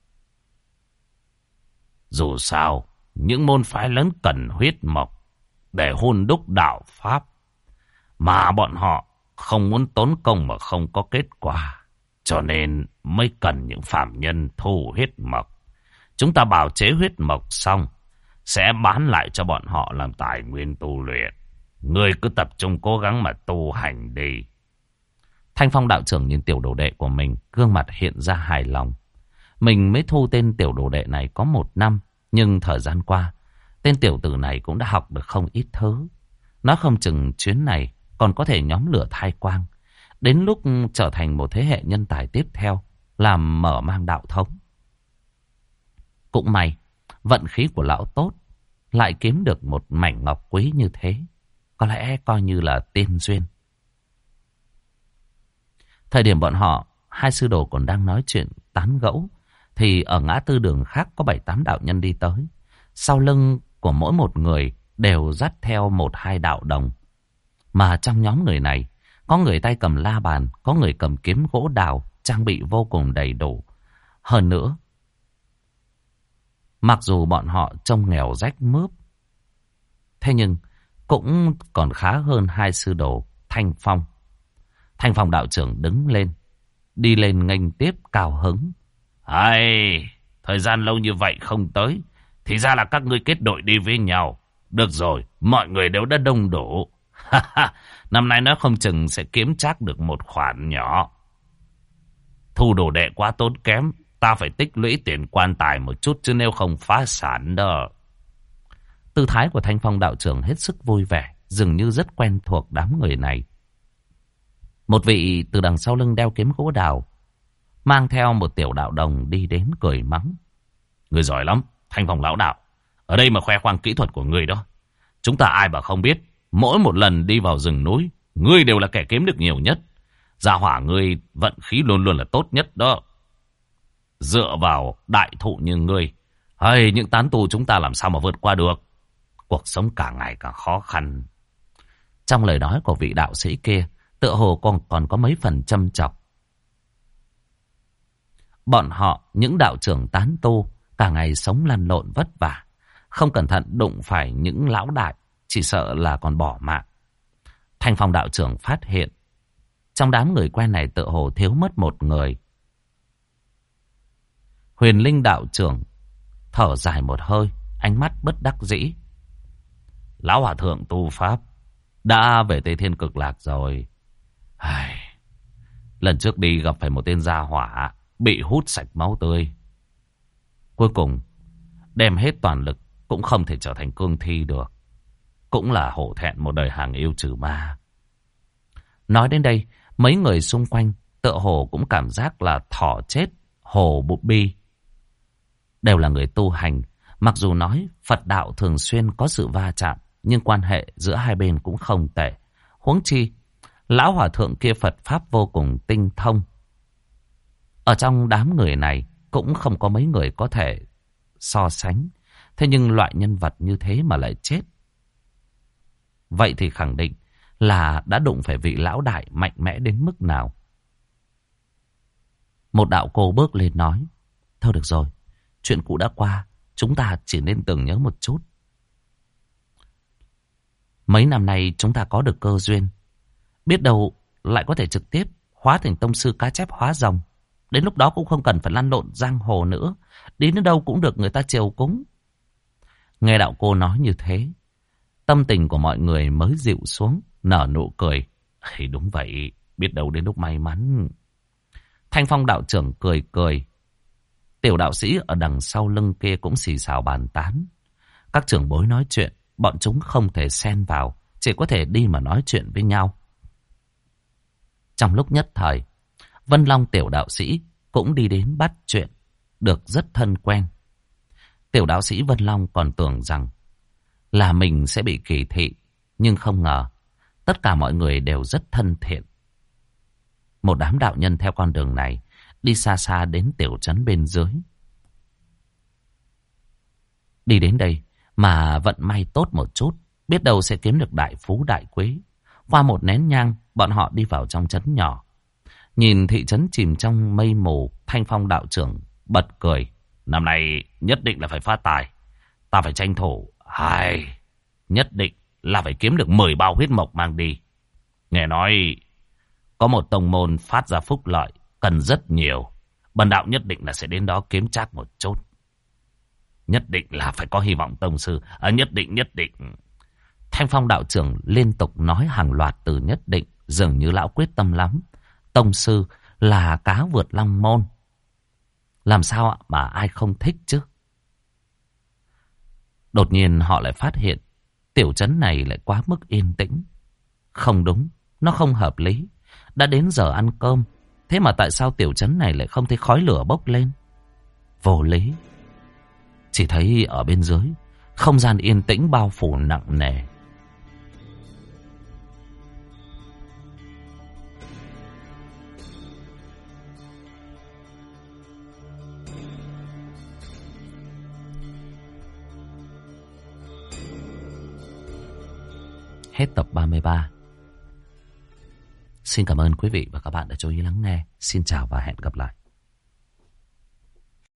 Dù sao, những môn phái lớn cần huyết mộc để hôn đúc đạo pháp, mà bọn họ không muốn tốn công mà không có kết quả, cho nên mới cần những phạm nhân thu huyết mộc. Chúng ta bào chế huyết mộc xong, sẽ bán lại cho bọn họ làm tài nguyên tu luyện. Ngươi cứ tập trung cố gắng mà tu hành đi. Thanh Phong đạo trưởng nhìn tiểu đồ đệ của mình, gương mặt hiện ra hài lòng. Mình mới thu tên tiểu đồ đệ này có 1 năm, nhưng thời gian qua, tên tiểu tử này cũng đã học được không ít thứ. Nó không chừng chuyến này còn có thể nhóm lửa thai quang, đến lúc trở thành một thế hệ nhân tài tiếp theo, làm mở mang đạo thống. Cũng may, vận khí của lão tốt, lại kiếm được một mảnh ngọc quý như thế. Có lẽ coi như là tiên duyên. Thời điểm bọn họ, 2 sư đồ còn đang nói chuyện tán gẫu, thì ở ngã tư đường khác có 7-8 đạo nhân đi tới. Sau lưng của mỗi một người đều dắt theo 1-2 đạo đồng. Mà trong nhóm người này, có người tay cầm la bàn, có người cầm kiếm gỗ đào, trang bị vô cùng đầy đủ. Hơn nữa, mặc dù bọn họ trông nghèo rách mướp, thế nhưng cũng còn khá hơn 2 sư đồ Thanh Phong. Thanh Phong đạo trưởng đứng lên, đi lên nghênh tiếp cao hứng. Thời gian lâu như vậy không tới, thì ra là các ngươi kết đội đi với nhau. Được rồi, mọi người đều đã đông đủ. Năm nay nó không chừng sẽ kiếm chắc được một khoản nhỏ. Thu đồ đệ quá tốn kém, ta phải tích lũy tiền quan tài một chút, chứ nếu không phá sản đó. Tư thái của Thanh Phong đạo trưởng hết sức vui vẻ, dường như rất quen thuộc đám người này. Một vị từ đằng sau lưng đeo kiếm gỗ đào, mang theo một tiểu đạo đồng đi đến cười mắng. Người giỏi lắm, Thanh Phong lão đạo. Ở đây mà khoe khoang kỹ thuật của người đó. Chúng ta ai mà không biết, mỗi một lần đi vào rừng núi, ngươi đều là kẻ kiếm được nhiều nhất. Gia hỏa ngươi vận khí luôn luôn là tốt nhất đó. Dựa vào đại thụ như ngươi, những tán tu chúng ta làm sao mà vượt qua được. Cuộc sống càng ngày càng khó khăn. Trong lời nói của vị đạo sĩ kia, tựa hồ còn có mấy phần châm chọc. Bọn họ, những đạo trưởng tán tu, cả ngày sống lăn lộn vất vả. Không cẩn thận đụng phải những lão đại, chỉ sợ là còn bỏ mạng. Thanh Phong đạo trưởng phát hiện, trong đám người quen này tựa hồ thiếu mất một người. Huyền Linh đạo trưởng thở dài một hơi, ánh mắt bất đắc dĩ. Lão hòa thượng tu pháp đã về Tây Thiên Cực Lạc rồi. Lần trước đi gặp phải một tên gia hỏa bị hút sạch máu tươi. Cuối cùng đem hết toàn lực cũng không thể trở thành cương thi được. Cũng là hổ thẹn một đời hàng yêu trừ ma. Nói đến đây, mấy người xung quanh tựa hồ cũng cảm giác là thỏ chết Hồ Bụt Bi đều là người tu hành. Mặc dù nói Phật đạo thường xuyên có sự va chạm, nhưng quan hệ giữa hai bên cũng không tệ. Huống chi, lão hòa thượng kia Phật Pháp vô cùng tinh thông. Ở trong đám người này cũng không có mấy người có thể so sánh. Thế nhưng loại nhân vật như thế mà lại chết. Vậy thì khẳng định là đã đụng phải vị lão đại mạnh mẽ đến mức nào. Một đạo cô bước lên nói: thôi được rồi, chuyện cũ đã qua, chúng ta chỉ nên tưởng nhớ một chút. Mấy năm nay chúng ta có được cơ duyên, biết đâu lại có thể trực tiếp hóa thành tông sư cá chép hóa rồng. Đến lúc đó cũng không cần phải lăn lộn giang hồ nữa, đi đến đâu cũng được người ta chiều cúng. Nghe đạo cô nói như thế, tâm tình của mọi người mới dịu xuống, nở nụ cười. Thì đúng vậy, biết đâu đến lúc may mắn. Thanh Phong đạo trưởng cười cười. Tiểu đạo sĩ ở đằng sau lưng kia cũng xì xào bàn tán. Các trưởng bối nói chuyện, bọn chúng không thể xen vào, chỉ có thể đi mà nói chuyện với nhau. Trong lúc nhất thời, Vân Long tiểu đạo sĩ cũng đi đến bắt chuyện, được rất thân quen. Tiểu đạo sĩ Vân Long còn tưởng rằng là mình sẽ bị kỳ thị, nhưng không ngờ tất cả mọi người đều rất thân thiện. Một đám đạo nhân theo con đường này đi xa xa đến tiểu trấn bên dưới. Đi đến đây mà vận may tốt một chút, biết đâu sẽ kiếm được đại phú đại quý. Qua một nén nhang, bọn họ đi vào trong trấn nhỏ. Nhìn thị trấn chìm trong mây mù, Thanh Phong đạo trưởng bật cười. Năm nay nhất định là phải phát tài. Ta phải tranh thủ. Nhất định là phải kiếm được 10 bao huyết mộc mang đi. Nghe nói có một tông môn phát ra phúc lợi cần rất nhiều. Bần đạo nhất định là sẽ đến đó kiếm trác một chút. Nhất định là phải có hy vọng tông sư. Nhất định. Thanh Phong đạo trưởng liên tục nói hàng loạt từ nhất định, dường như lão quyết tâm lắm. Tông sư là cá vượt long môn. Làm sao mà ai không thích chứ? Đột nhiên họ lại phát hiện tiểu trấn này lại quá mức yên tĩnh. Không đúng, nó không hợp lý. Đã đến giờ ăn cơm, thế mà tại sao tiểu trấn này lại không thấy khói lửa bốc lên? Vô lý. Chỉ thấy ở bên dưới, không gian yên tĩnh bao phủ nặng nề. Hết tập 33. Xin cảm ơn quý vị và các bạn đã chú ý lắng nghe. Xin chào và hẹn gặp lại.